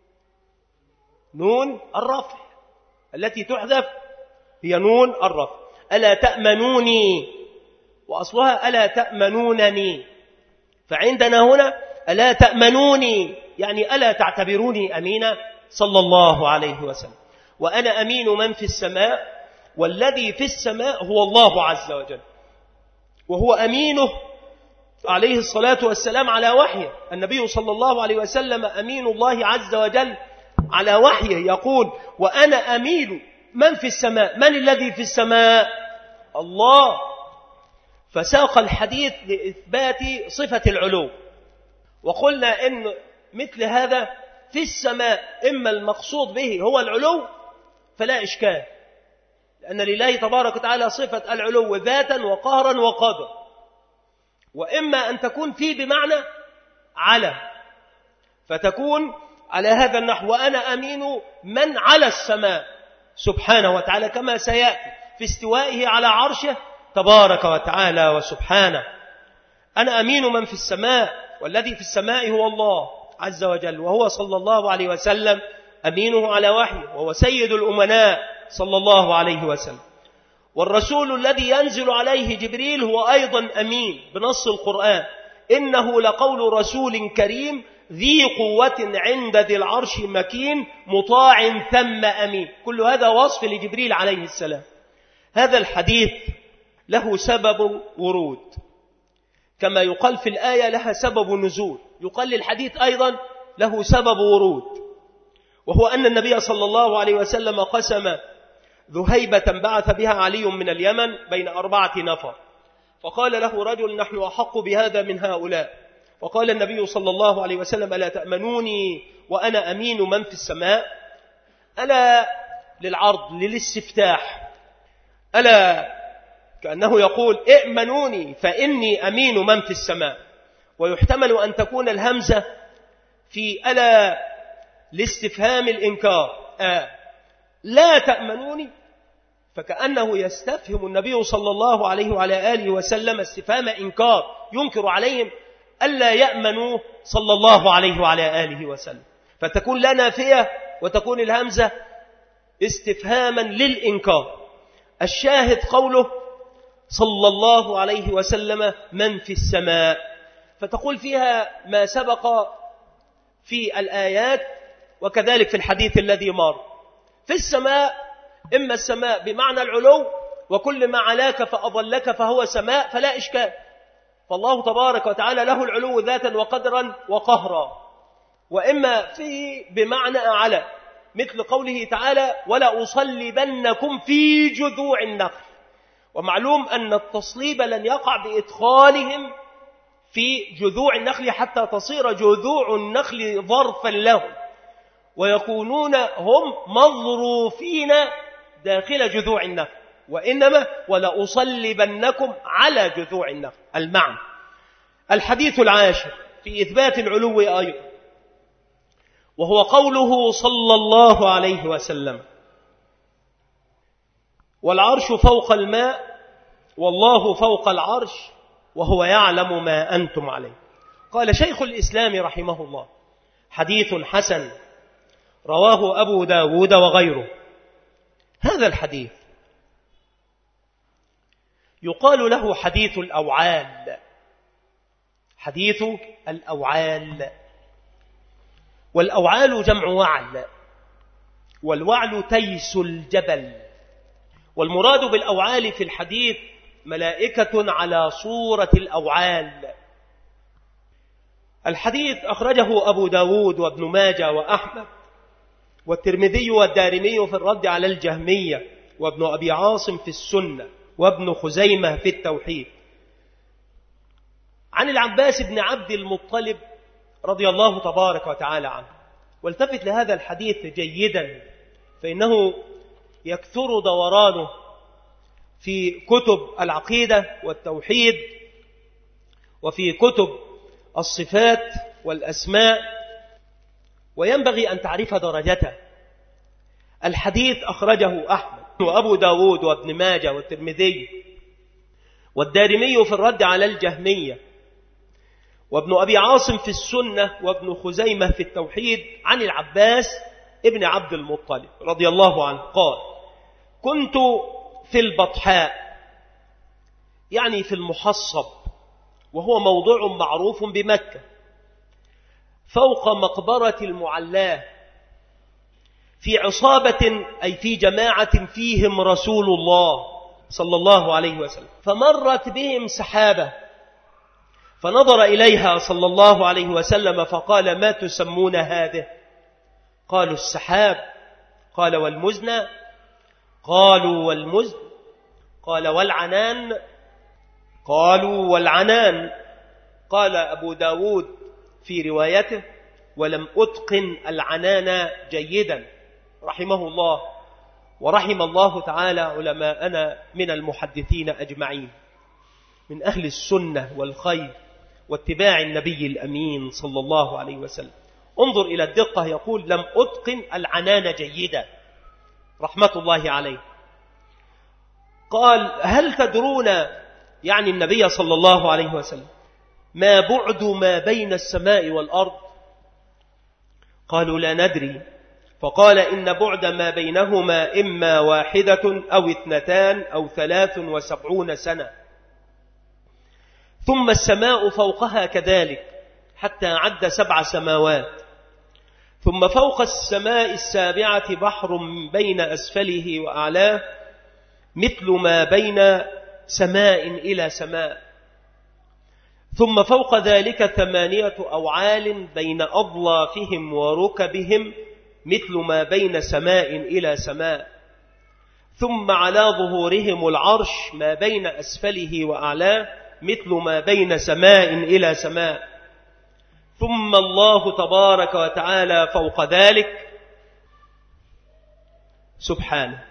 نون الرفع التي تحذف هي نون الرفع. ألا تأمنوني، وأصلها ألا تأمنونني. فعندنا هنا ألا تأمنوني يعني ألا تعتبروني أمينا صلى الله عليه وسلم. وأنا أمين من في السماء، والذي في السماء هو الله عز وجل، وهو أمينه عليه الصلاة والسلام على وحيه. النبي صلى الله عليه وسلم أمين الله عز وجل على وحيه، يقول وأنا أمين من في السماء. من الذي في السماء؟ الله. فساق الحديث لإثبات صفة العلو، وقلنا إن مثل هذا في السماء إما المقصود به هو العلو فلا إشكال، لأن لله تبارك وتعالى صفة العلو ذاتا وقهرا وقدرا، وإما أن تكون فيه بمعنى على، فتكون على هذا النحو وأنا أمين من على السماء سبحانه وتعالى، كما سيأتي في استوائه على عرشه تبارك وتعالى وسبحانه. أنا أمين من في السماء، والذي في السماء هو الله عز وجل، وهو صلى الله عليه وسلم أمينه على وحيه، وهو سيد الأمناء صلى الله عليه وسلم. والرسول الذي ينزل عليه جبريل هو أيضا أمين بنص القرآن، إنه لقول رسول كريم ذي قوة عند ذي العرش مكين مطاع ثم أمين. كل هذا وصف لجبريل عليه السلام. هذا الحديث له سبب ورود، كما يقال في الآية لها سبب نزول، يقال للحديث أيضا له سبب ورود، وهو أن النبي صلى الله عليه وسلم قسم ذهيبة بعث بها علي من اليمن بين أربعة نفر، فقال له رجل نحن أحق بهذا من هؤلاء، وقال النبي صلى الله عليه وسلم ألا تأمنوني وأنا أمين من في السماء؟ ألا للعرض للاستفتاح، ألا كأنه يقول ائمنوني فإني أمين من في السماء. ويحتمل أن تكون الهمزة في ألا لاستفهام الإنكار، آه لا تأمنوني، فكأنه يستفهم النبي صلى الله عليه وعلى آله وسلم استفهام إنكار، ينكر عليهم ألا يأمنوا صلى الله عليه وعلى آله وسلم، فتكون لا نافية وتكون الهمزة استفهاما للإنكار. الشاهد قوله صلى الله عليه وسلم من في السماء، فتقول فيها ما سبق في الآيات وكذلك في الحديث الذي مر. في السماء إما السماء بمعنى العلو، وكل ما علاك فأضلك فهو سماء فلا إشكال، فالله تبارك وتعالى له العلو ذاتا وقدرا وقهرا. وإما في بمعنى أعلى، مثل قوله تعالى ولا أصلبنكم في جذوع النخل، ومعلوم أن التصليب لن يقع بإدخالهم في جذوع النخل حتى تصير جذوع النخل ظرفا لهم، ويكونون هم مظروفين داخل جذوع النخل، وإنما ولا أصلبنكم على جذوع النخل المعنى. الحديث العاشر في إثبات العلو أيضا، وهو قوله صلى الله عليه وسلم والعرش فوق الماء والله فوق العرش وهو يعلم ما أنتم عليه. قال شيخ الإسلام رحمه الله حديث حسن رواه أبو داود وغيره. هذا الحديث يقال له حديث الأوعال، حديث الأوعال. والأوعال جمع وعل، والوعل تيس الجبل. والمراد بالأوعال في الحديث ملائكة على صورة الأوعال. الحديث أخرجه أبو داود وابن ماجة وأحمد والترمذي والدارمي في الرد على الجهمية، وابن أبي عاصم في السنة، وابن خزيمة في التوحيد. عن العباس بن عبد المطلب رضي الله تبارك وتعالى عنه. والتفت لهذا الحديث جيدا فإنه يكثر دورانه في كتب العقيدة والتوحيد وفي كتب الصفات والأسماء، وينبغي أن تعرف درجته. الحديث أخرجه أحمد وأبو داود وابن ماجه والترمذي والدارمي في الرد على الجهمية، وابن أبي عاصم في السنة، وابن خزيمة في التوحيد، عن العباس ابن عبد المطلب رضي الله عنه قال: كنت في البطحاء، يعني في المحصب، وهو موضوع معروف بمكة، فوق مقبرة المعلاه، في عصابة أي في جماعة فيهم رسول الله صلى الله عليه وسلم، فمرت بهم سحابة، فنظر إليها صلى الله عليه وسلم فقال: ما تسمون هذه؟ قالوا: السحاب. قال: والمزن؟ قالوا: والمزن. قال: والعنان؟ قالوا: والعنان. قال أبو داود في روايته: ولم أتقن العنان جيدا، رحمه الله، ورحم الله تعالى علماءنا من المحدثين أجمعين، من أهل السنة والخير واتباع النبي الأمين صلى الله عليه وسلم. انظر إلى الدقة، يقول: لم أتقن العنان جيدا، رحمة الله عليه. قال: هل تدرون، يعني النبي صلى الله عليه وسلم، ما بعد ما بين السماء والأرض؟ قالوا: لا ندري. فقال: إن بعد ما بينهما إما واحدة أو اثنتان أو ثلاث وسبعون سنة، ثم السماء فوقها كذلك حتى عد سبع سماوات، ثم فوق السماء السابعة بحر بين أسفله وأعلاه مثل ما بين سماء إلى سماء، ثم فوق ذلك ثمانية أوعال بين أضلافهم وركبهم مثل ما بين سماء إلى سماء، ثم على ظهورهم العرش ما بين أسفله وأعلاه مثل ما بين سماء إلى سماء، ثم الله تبارك وتعالى فوق ذلك سبحانه.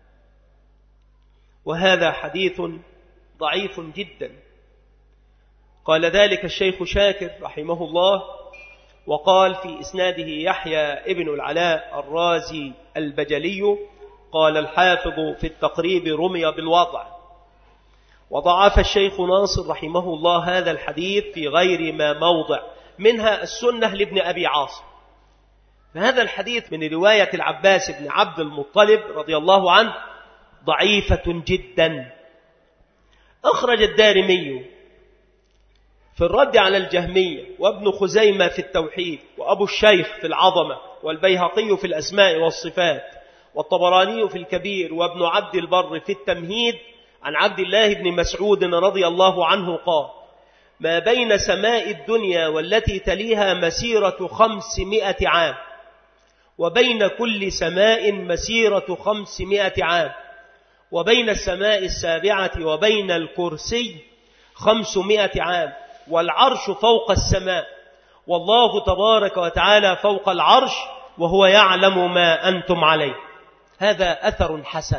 وهذا حديث ضعيف جدا. قال ذلك الشيخ شاكر رحمه الله، وقال في إسناده يحيى ابن العلاء الرازي البجلي، قال الحافظ في التقريب رمي بالوضع. وضعف الشيخ ناصر رحمه الله هذا الحديث في غير ما موضع، منها السنة لابن أبي عاصم. فهذا الحديث من رواية العباس بن عبد المطلب رضي الله عنه ضعيفة جدا. أخرج الدارمي في الرد على الجهمية، وابن خزيمة في التوحيد، وأبو الشيخ في العظمة، والبيهقي في الأسماء والصفات، والطبراني في الكبير، وابن عبد البر في التمهيد، عن عبد الله بن مسعود رضي الله عنه قال: ما بين سماء الدنيا والتي تليها مسيرة خمسمائة عام، وبين كل سماء مسيرة خمسمائة عام، وبين السماء السابعة وبين الكرسي خمسمائة عام، والعرش فوق السماء، والله تبارك وتعالى فوق العرش، وهو يعلم ما أنتم عليه. هذا أثر حسن،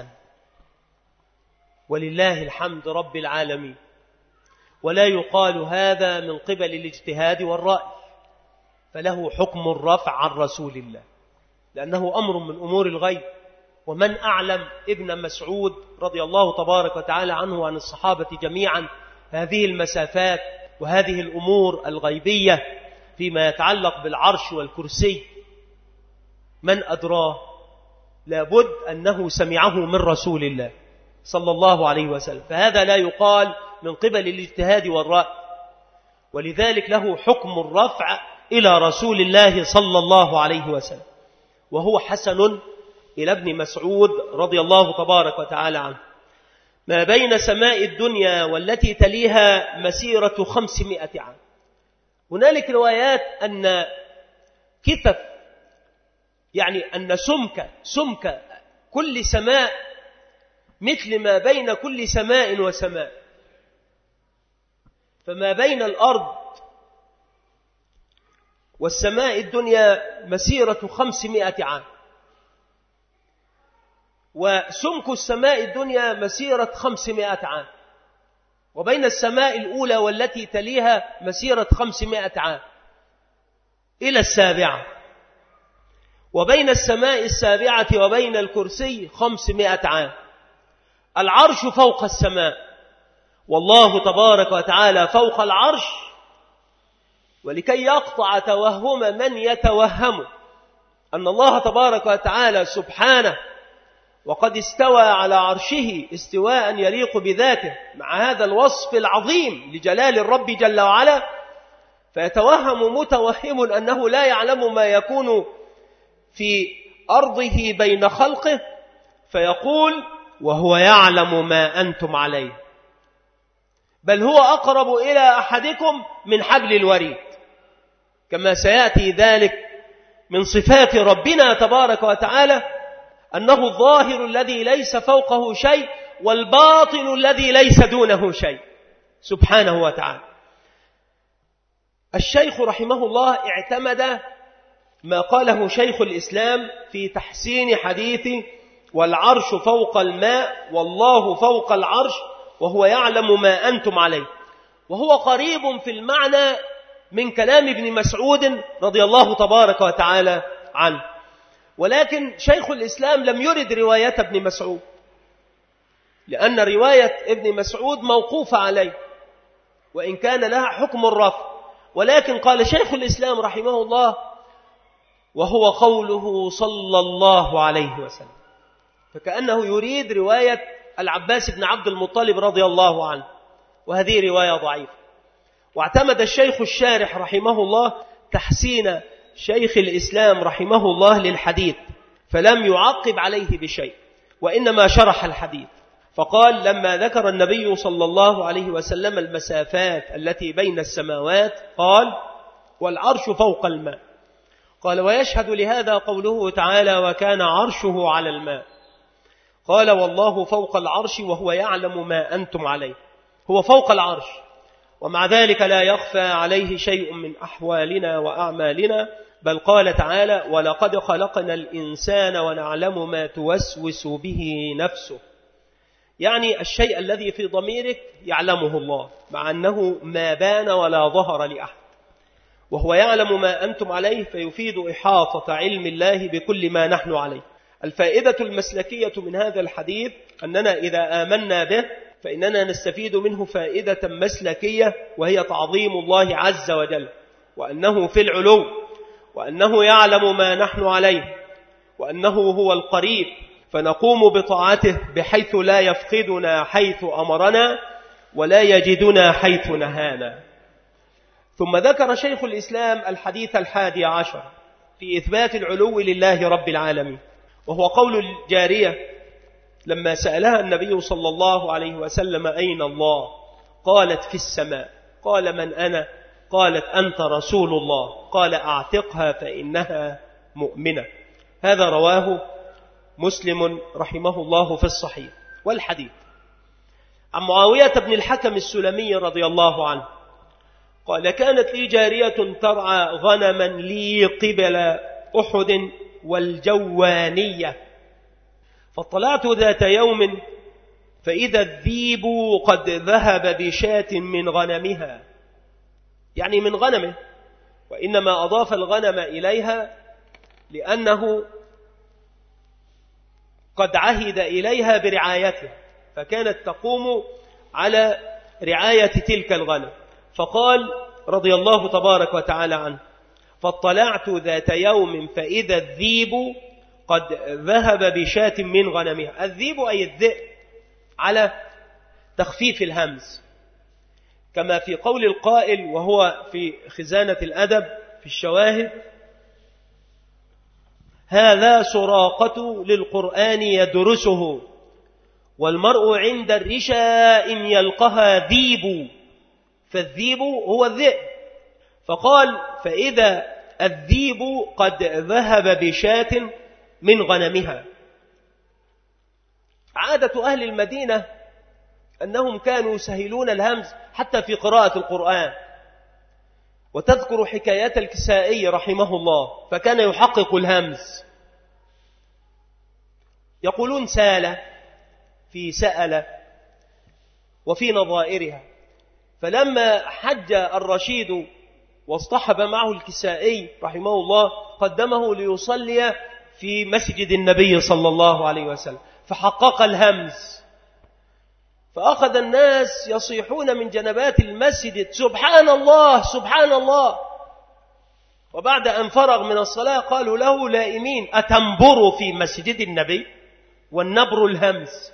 ولله الحمد رب العالمين. ولا يقال هذا من قبل الاجتهاد والرأي، فله حكم الرفع عن رسول الله، لأنه أمر من أمور الغيب. ومن أعلم ابن مسعود رضي الله تبارك وتعالى عنه وعن الصحابة جميعا هذه المسافات وهذه الأمور الغيبية فيما يتعلق بالعرش والكرسي؟ من أدراه؟ لابد أنه سمعه من رسول الله صلى الله عليه وسلم. فهذا لا يقال من قبل الاجتهاد والرأي، ولذلك له حكم الرفع إلى رسول الله صلى الله عليه وسلم، وهو حسن إلى ابن مسعود رضي الله تبارك وتعالى عنه. ما بين سماء الدنيا والتي تليها مسيرة خمسمائة عام. هنالك روايات أن كثف، يعني أن سمك سمك كل سماء مثل ما بين كل سماء وسماء. فما بين الأرض والسماء الدنيا مسيرة خمسمائة عام، وسمك السماء الدنيا مسيرة خمسمائة عام، وبين السماء الأولى والتي تليها مسيرة خمسمائة عام إلى السابعة، وبين السماء السابعة وبين الكرسي خمسمائة عام. العرش فوق السماء، والله تبارك وتعالى فوق العرش، ولكي يقطع توهم من يتوهم أن الله تبارك وتعالى سبحانه وقد استوى على عرشه استواء يليق بذاته مع هذا الوصف العظيم لجلال الرب جل وعلا، فيتوهم متوهم أنه لا يعلم ما يكون في أرضه بين خلقه، فيقول وهو يعلم ما أنتم عليه، بل هو أقرب إلى أحدكم من حبل الوريد، كما سيأتي ذلك من صفات ربنا تبارك وتعالى أنه الظاهر الذي ليس فوقه شيء، والباطن الذي ليس دونه شيء سبحانه وتعالى. الشيخ رحمه الله اعتمد ما قاله شيخ الإسلام في تحسين حديث والعرش فوق الماء والله فوق العرش وهو يعلم ما أنتم عليه، وهو قريب في المعنى من كلام ابن مسعود رضي الله تبارك وتعالى عنه، ولكن شيخ الإسلام لم يرد رواية ابن مسعود، لأن رواية ابن مسعود موقوفة عليه وإن كان لها حكم الرفع، ولكن قال شيخ الإسلام رحمه الله وهو قوله صلى الله عليه وسلم، فكأنه يريد رواية العباس بن عبد المطلب رضي الله عنه، وهذه رواية ضعيفة. واعتمد الشيخ الشارح رحمه الله تحسين شيخ الإسلام رحمه الله للحديث، فلم يعقب عليه بشيء، وإنما شرح الحديث، فقال لما ذكر النبي صلى الله عليه وسلم المسافات التي بين السماوات قال والعرش فوق الماء، قال ويشهد لهذا قوله تعالى وكان عرشه على الماء، قال والله فوق العرش وهو يعلم ما أنتم عليه، هو فوق العرش، ومع ذلك لا يخفى عليه شيء من أحوالنا وأعمالنا، بل قال تعالى ولقد خلقنا الإنسان ونعلم ما توسوس به نفسه، يعني الشيء الذي في ضميرك يعلمه الله، مع أنه ما بان ولا ظهر لأحد، وهو يعلم ما أنتم عليه، فيفيد إحاطة علم الله بكل ما نحن عليه. الفائدة المسلكية من هذا الحديث أننا إذا آمنا به فإننا نستفيد منه فائدة مسلكية، وهي تعظيم الله عز وجل، وأنه في العلو، وأنه يعلم ما نحن عليه، وأنه هو القريب، فنقوم بطاعته بحيث لا يفقدنا حيث أمرنا ولا يجدنا حيث نهانا. ثم ذكر شيخ الإسلام الحديث الحادي عشر في إثبات العلو لله رب العالمين، وهو قول الجارية لما سألها النبي صلى الله عليه وسلم أين الله؟ قالت في السماء. قال من أنا؟ قالت أنت رسول الله. قال أعتقها فإنها مؤمنة. هذا رواه مسلم رحمه الله في الصحيح. والحديث عن معاوية بن الحكم السلمي رضي الله عنه قال كانت لي جارية ترعى غنما لي قبل أحد والجوانية، فاطلعت ذات يوم فإذا الذيب قد ذهب بشاة من غنمها، يعني من غنمه، وإنما أضاف الغنم إليها لأنه قد عهد إليها برعايتها، فكانت تقوم على رعاية تلك الغنم. فقال رضي الله تبارك وتعالى عنه فاطلعت ذات يوم فإذا الذيب قد ذهب بشاة من غنمها. الذيب أي الذئب على تخفيف الهمز، كما في قول القائل وهو في خزانة الأدب في الشواهد هذا سراقة للقرآن يدرسه والمرء عند الرشا إن يلقها ذيب، فالذيب هو الذئب. فقال فإذا الذيب قد ذهب بشاة من غنمها، عادة أهل المدينة أنهم كانوا يسهلون الهمز حتى في قراءة القرآن. وتذكر حكايات الكسائي رحمه الله، فكان يحقق الهمز، يقولون سال في سأل وفي نظائرها. فلما حج الرشيد واصطحب معه الكسائي رحمه الله قدمه ليصلي في مسجد النبي صلى الله عليه وسلم، فحقق الهمز، فأخذ الناس يصيحون من جنبات المسجد سبحان الله سبحان الله. وبعد أن فرغ من الصلاة قالوا له لائمين أتنبر في مسجد النبي؟ والنبر الهمز.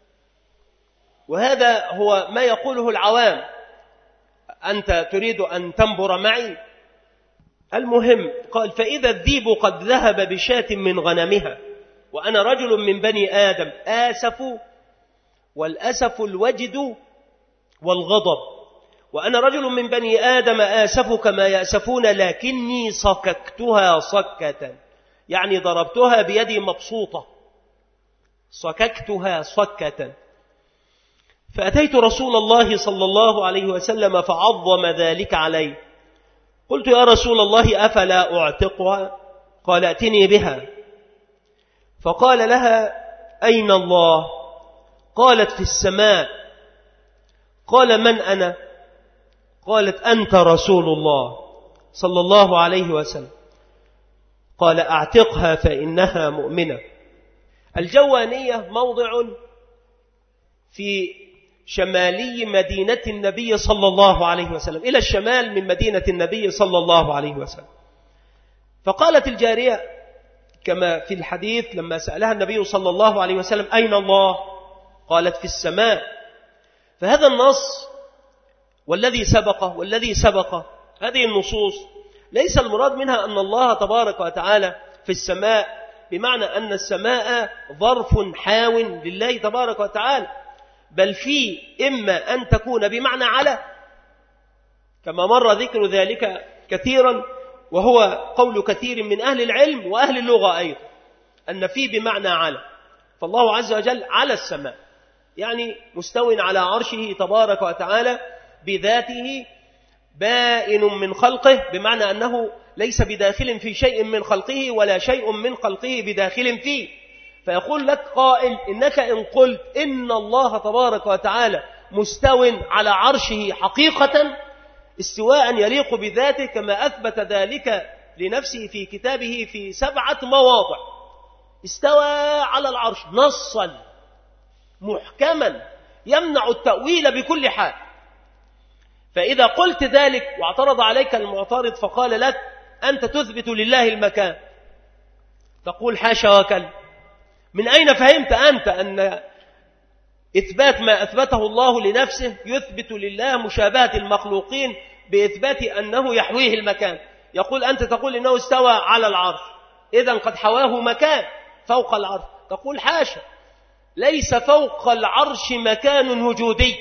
وهذا هو ما يقوله العوام، أنت تريد أن تنبر معي؟ المهم قال فإذا الذيب قد ذهب بشاة من غنمها وأنا رجل من بني آدم آسف، والأسف الوجد والغضب، وأنا رجل من بني آدم آسف كما يأسفون، لكني صككتها صكة، يعني ضربتها بيدي مبسوطة، صككتها صكة. فأتيت رسول الله صلى الله عليه وسلم فعظم ذلك علي. قلت يا رسول الله أفلا أعتقها؟ قال ائتني بها. فقال لها أين الله؟ قالت في السماء. قال من أنا؟ قالت أنت رسول الله صلى الله عليه وسلم. قال أعتقها فإنها مؤمنة. الجوانية موضع في شمالي مدينة النبي صلى الله عليه وسلم، إلى الشمال من مدينة النبي صلى الله عليه وسلم. فقالت الجارية كما في الحديث لما سألها النبي صلى الله عليه وسلم أين الله؟ قالت في السماء. فهذا النص والذي سبقه والذي سبقه، هذه النصوص ليس المراد منها أن الله تبارك وتعالى في السماء بمعنى أن السماء ظرف حاو لله تبارك وتعالى، بل في إما أن تكون بمعنى على كما مر ذكر ذلك كثيرا، وهو قول كثير من أهل العلم وأهل اللغة أيضا أن في بمعنى على. فالله عز وجل على السماء يعني مستو على عرشه تبارك وتعالى بذاته، بائن من خلقه بمعنى أنه ليس بداخل في شيء من خلقه ولا شيء من خلقه بداخل فيه. فيقول لك قائل إنك إن قلت إن الله تبارك وتعالى مستو على عرشه حقيقة استواء يليق بذاته كما أثبت ذلك لنفسه في كتابه في سبعة مواضع، استوى على العرش نصا محكما يمنع التأويل بكل حال. فإذا قلت ذلك واعترض عليك المعترض فقال لك أنت تثبت لله المكان، تقول حاشا وكلا. من أين فهمت أنت أن إثبات ما أثبته الله لنفسه يثبت لله مشابهة المخلوقين بإثبات أنه يحويه المكان؟ يقول أنت تقول إنه استوى على العرش، إذن قد حواه مكان فوق العرش. تقول حاشا، ليس فوق العرش مكان وجودي،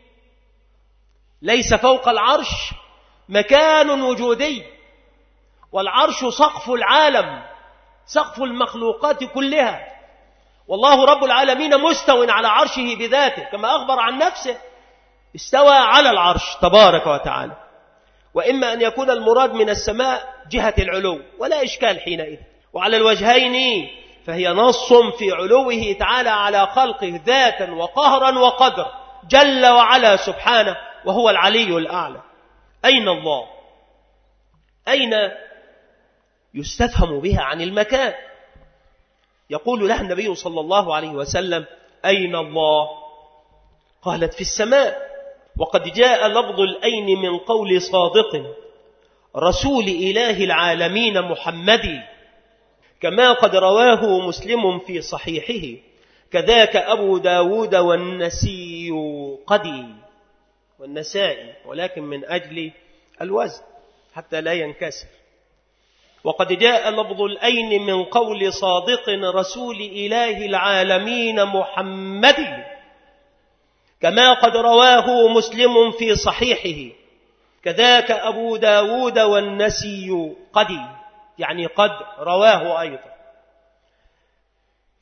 ليس فوق العرش مكان وجودي، والعرش سقف العالم، سقف المخلوقات كلها، والله رب العالمين مستو على عرشه بذاته كما أخبر عن نفسه استوى على العرش تبارك وتعالى. وإما أن يكون المراد من السماء جهة العلو ولا إشكال حينئذ، وعلى الوجهين فهي نص في علوه تعالى على خلقه ذاتا وقهرا وقدر جل وعلا سبحانه وهو العلي الأعلى. أين الله؟ أين يستفهم بها عن المكان. يقول لها النبي صلى الله عليه وسلم أين الله؟ قالت في السماء. وقد جاء لفظ الأين من قول صادق رسول إله العالمين محمد، كما قد رواه مسلم في صحيحه، كذاك أبو داود والنسي قدي والنسائي، ولكن من أجل الوزن حتى لا ينكسر. وقد جاء لفظ الأين من قول صادق رسول إله العالمين محمد، كما قد رواه مسلم في صحيحه، كذاك أبو داود والنسي قدي، يعني قد رواه أيضا.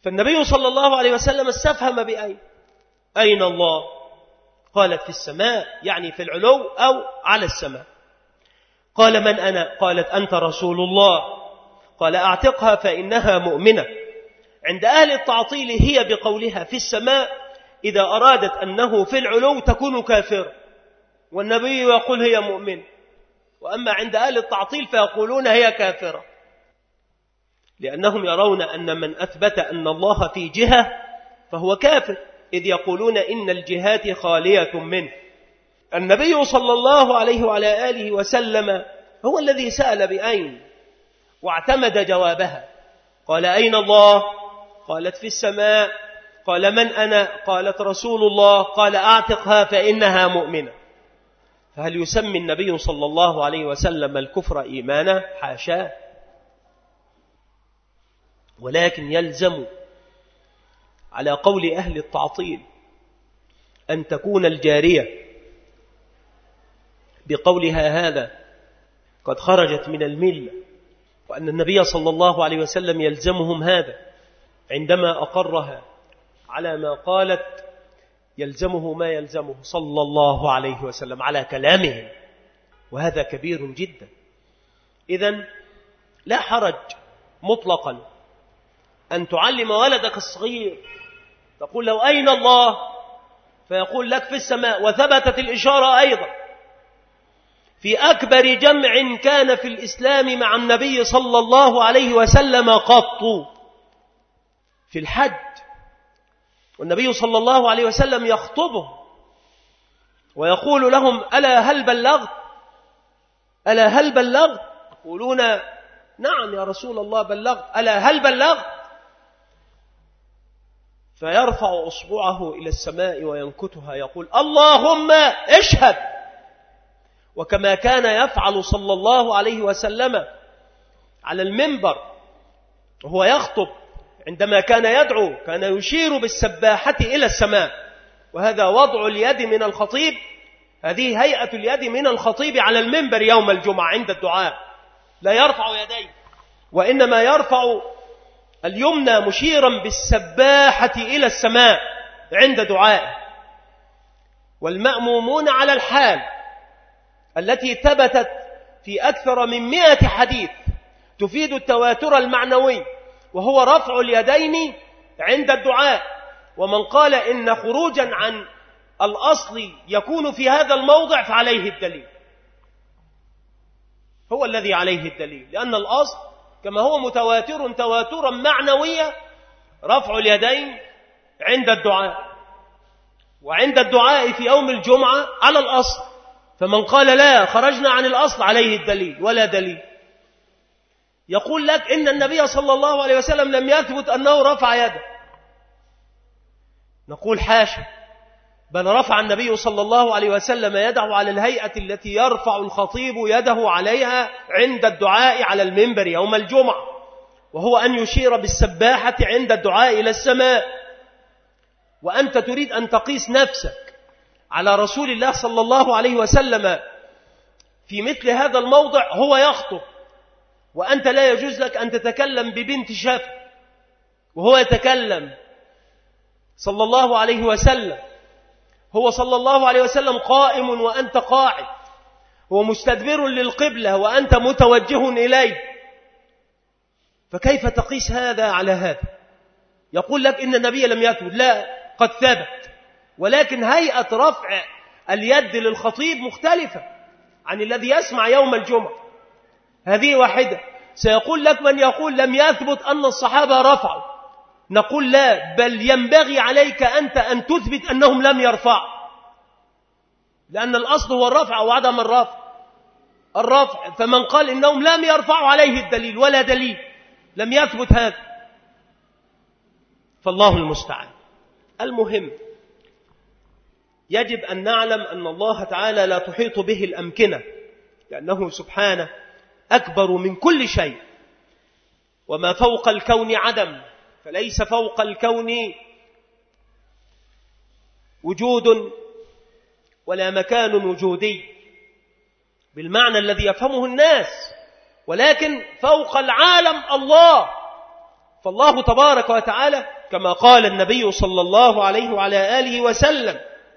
فالنبي صلى الله عليه وسلم استفهم بأين أين الله؟ قالت في السماء، يعني في العلو أو على السماء. قال من أنا؟ قالت أنت رسول الله. قال أعتقها فإنها مؤمنة. عند أهل التعطيل هي بقولها في السماء إذا أرادت أنه في العلو تكون كافرة، والنبي يقول هي مؤمنة. وأما عند أهل التعطيل فيقولون هي كافرة، لأنهم يرون أن من أثبت أن الله في جهة فهو كافر، إذ يقولون إن الجهات خالية منه. النبي صلى الله عليه وعلى آله وسلم هو الذي سأل بأين واعتمد جوابها. قال أين الله؟ قالت في السماء. قال من أنا؟ قالت رسول الله. قال أعتقها فإنها مؤمنة. فهل يسمي النبي صلى الله عليه وسلم الكفر إيمانا؟ حاشاه. ولكن يلزم على قول أهل التعطيل أن تكون الجارية بقولها هذا قد خرجت من الملة، وأن النبي صلى الله عليه وسلم يلزمهم هذا عندما أقرها على ما قالت، يلزمه ما يلزمه صلى الله عليه وسلم على كلامهم، وهذا كبير جدا. إذن لا حرج مطلقا أن تعلم ولدك الصغير، تقول له أين الله؟ فيقول لك في السماء. وثبتت الإشارة أيضا في أكبر جمع كان في الإسلام مع النبي صلى الله عليه وسلم قط، في الحج، والنبي صلى الله عليه وسلم يخطبه ويقول لهم ألا هل بلغت؟ ألا هل بلغت؟ يقولون نعم يا رسول الله بلغت. ألا هل بلغت؟ فيرفع أصبعه إلى السماء وينكتها يقول اللهم اشهد. وكما كان يفعل صلى الله عليه وسلم على المنبر وهو يخطب، عندما كان يدعو كان يشير بالسباحة إلى السماء، وهذا وضع اليد من الخطيب، هذه هيئة اليد من الخطيب على المنبر يوم الجمعة عند الدعاء، لا يرفع يديه، وإنما يرفع اليمنى مشيرا بالسباحة إلى السماء عند دعائه. والمأمومون على الحال التي ثبتت في أكثر من مئة حديث تفيد التواتر المعنوي، وهو رفع اليدين عند الدعاء. ومن قال إن خروجا عن الأصل يكون في هذا الموضع فعليه الدليل، هو الذي عليه الدليل، لأن الأصل كما هو متواتر تواترا معنويا رفع اليدين عند الدعاء، وعند الدعاء في يوم الجمعة على الأصل. فمن قال لا خرجنا عن الأصل عليه الدليل ولا دليل. يقول لك إن النبي صلى الله عليه وسلم لم يثبت أنه رفع يده، نقول حاشا، بل رفع النبي صلى الله عليه وسلم يده على الهيئة التي يرفع الخطيب يده عليها عند الدعاء على المنبر يوم الجمعة، وهو أن يشير بالسباحة عند الدعاء إلى السماء. وأنت تريد أن تقيس نفسك على رسول الله صلى الله عليه وسلم في مثل هذا الموضع، هو يخطب وأنت لا يجوز لك أن تتكلم ببنت شف وهو يتكلم صلى الله عليه وسلم. هو صلى الله عليه وسلم قائم وأنت قاعد، هو مستدبر للقبلة وأنت متوجه إليه، فكيف تقيس هذا على هذا؟ يقول لك إن النبي لم يثبت، لا قد ثبت، ولكن هيئة رفع اليد للخطيب مختلفة عن الذي يسمع يوم الجمعة، هذه واحدة. سيقول لك من يقول لم يثبت أن الصحابة رفعوا، نقول لا، بل ينبغي عليك أنت أن تثبت أنهم لم يرفعوا، لأن الأصل هو الرفع وعدم الرفع الرفع فمن قال إنهم لم يرفعوا عليه الدليل ولا دليل، لم يثبت هذا، فالله المستعان. المهم يجب أن نعلم أن الله تعالى لا تحيط به الأمكنة، لأنه سبحانه أكبر من كل شيء، وما فوق الكون عدم، فليس فوق الكون وجود ولا مكان وجودي بالمعنى الذي يفهمه الناس، ولكن فوق العالم الله، فالله تبارك وتعالى كما قال النبي صلى الله عليه وعلى آله وسلم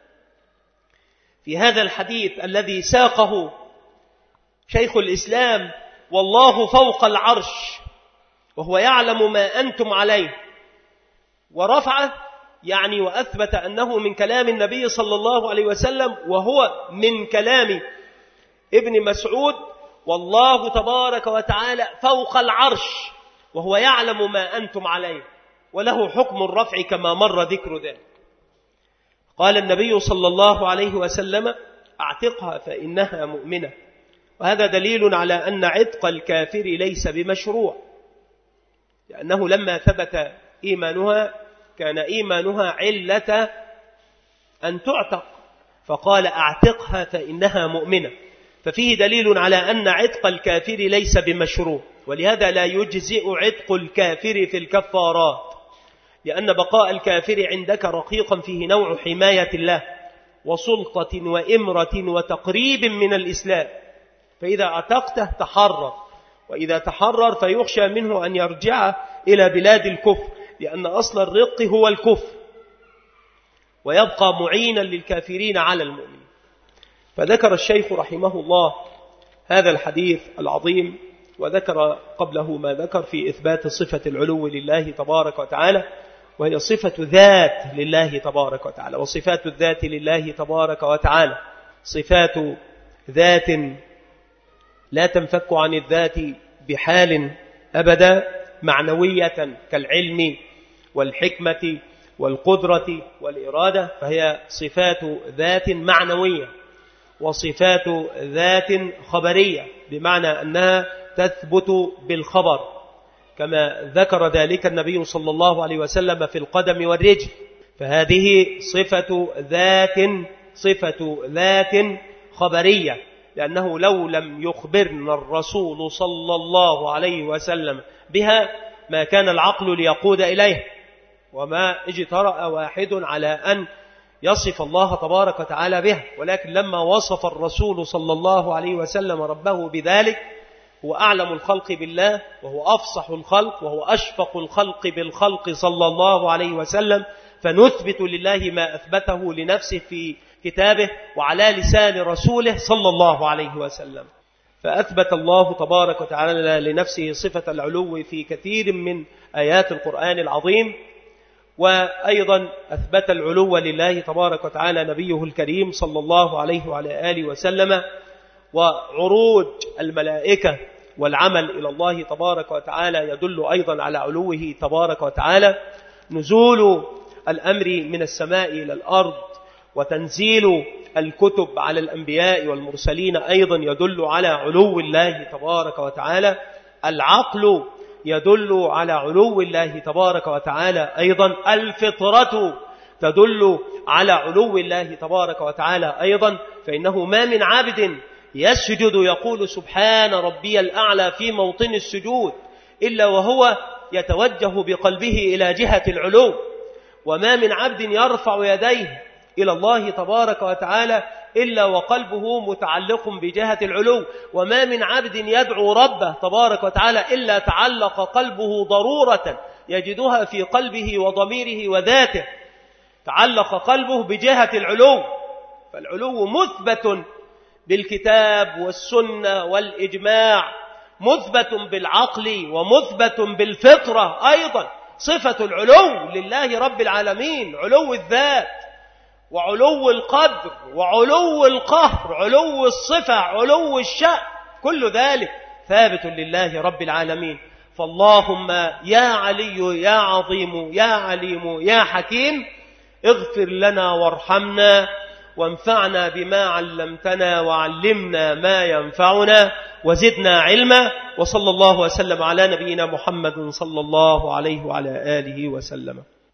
في هذا الحديث الذي ساقه شيخ الإسلام: والله فوق العرش وهو يعلم ما أنتم عليه، ورفعه يعني وأثبت أنه من كلام النبي صلى الله عليه وسلم، وهو من كلام ابن مسعود: والله تبارك وتعالى فوق العرش وهو يعلم ما أنتم عليه، وله حكم الرفع كما مر ذكر ذلك. قال النبي صلى الله عليه وسلم: اعتقها فإنها مؤمنة. وهذا دليل على أن عتق الكافر ليس بمشروع، لأنه لما ثبت إيمانها كان إيمانها علة أن تعتق، فقال: اعتقها فإنها مؤمنة. ففيه دليل على أن عتق الكافر ليس بمشروع، ولهذا لا يجزئ عتق الكافر في الكفارات، لأن بقاء الكافر عندك رقيقا فيه نوع حماية الله وسلطة وإمرة وتقريب من الإسلام، فإذا اعتقته تحرر، وإذا تحرر فيخشى منه أن يرجع إلى بلاد الكفر، لأن أصل الرق هو الكفر، ويبقى معينا للكافرين على المؤمنين. فذكر الشيخ رحمه الله هذا الحديث العظيم، وذكر قبله ما ذكر في إثبات صفة العلو لله تبارك وتعالى، وهي صفة ذات لله تبارك وتعالى. وصفات الذات لله تبارك وتعالى صفات ذات لا تنفك عن الذات بحال أبدا، معنوية كالعلم والحكمة والقدرة والإرادة، فهي صفات ذات معنوية، وصفات ذات خبرية بمعنى أنها تثبت بالخبر، كما ذكر ذلك النبي صلى الله عليه وسلم في القدم والرجل. فهذه صفة ذات صفة ذات خبرية، لأنه لو لم يخبرنا الرسول صلى الله عليه وسلم بها ما كان العقل ليقود إليه، وما اجترأ واحد على أن يصف الله تبارك وتعالى بها. ولكن لما وصف الرسول صلى الله عليه وسلم ربه بذلك، هو أعلم الخلق بالله، وهو أفصح الخلق، وهو أشفق الخلق بالخلق صلى الله عليه وسلم، فنثبت لله ما أثبته لنفسه في كتابه وعلى لسان رسوله صلى الله عليه وسلم. فأثبت الله تبارك وتعالى لنفسه صفة العلو في كثير من آيات القرآن العظيم، وأيضا أثبت العلو لله تبارك وتعالى نبيه الكريم صلى الله عليه وعلى آله وسلم. وعروج الملائكة والعمل إلى الله تبارك وتعالى يدل أيضا على علوه تبارك وتعالى. نزول الأمر من السماء إلى الأرض وتنزيل الكتب على الأنبياء والمرسلين أيضا يدل على علو الله تبارك وتعالى. العقل يدل على علو الله تبارك وتعالى أيضا. الفطرة تدل على علو الله تبارك وتعالى أيضا، فإنه ما من عبد يسجد يقول سبحان ربي الأعلى في موطن السجود إلا وهو يتوجه بقلبه إلى جهة العلو، وما من عبد يرفع يديه إلى الله تبارك وتعالى إلا وقلبه متعلق بجهة العلو، وما من عبد يدعو ربه تبارك وتعالى إلا تعلق قلبه ضرورة يجدها في قلبه وضميره وذاته، تعلق قلبه بجهة العلو. فالعلو مثبت بالكتاب والسنة والإجماع، مثبت بالعقل ومثبت بالفطرة أيضا. صفة العلو لله رب العالمين، علو الذات وعلو القدر وعلو القهر، علو الصفة، علو الشأن، كل ذلك ثابت لله رب العالمين. فاللهم يا علي يا عظيم يا عليم يا حكيم اغفر لنا وارحمنا وانفعنا بما علمتنا وعلمنا ما ينفعنا وزدنا علما. وصلى الله وسلم على نبينا محمد صلى الله عليه وعلى آله وسلم.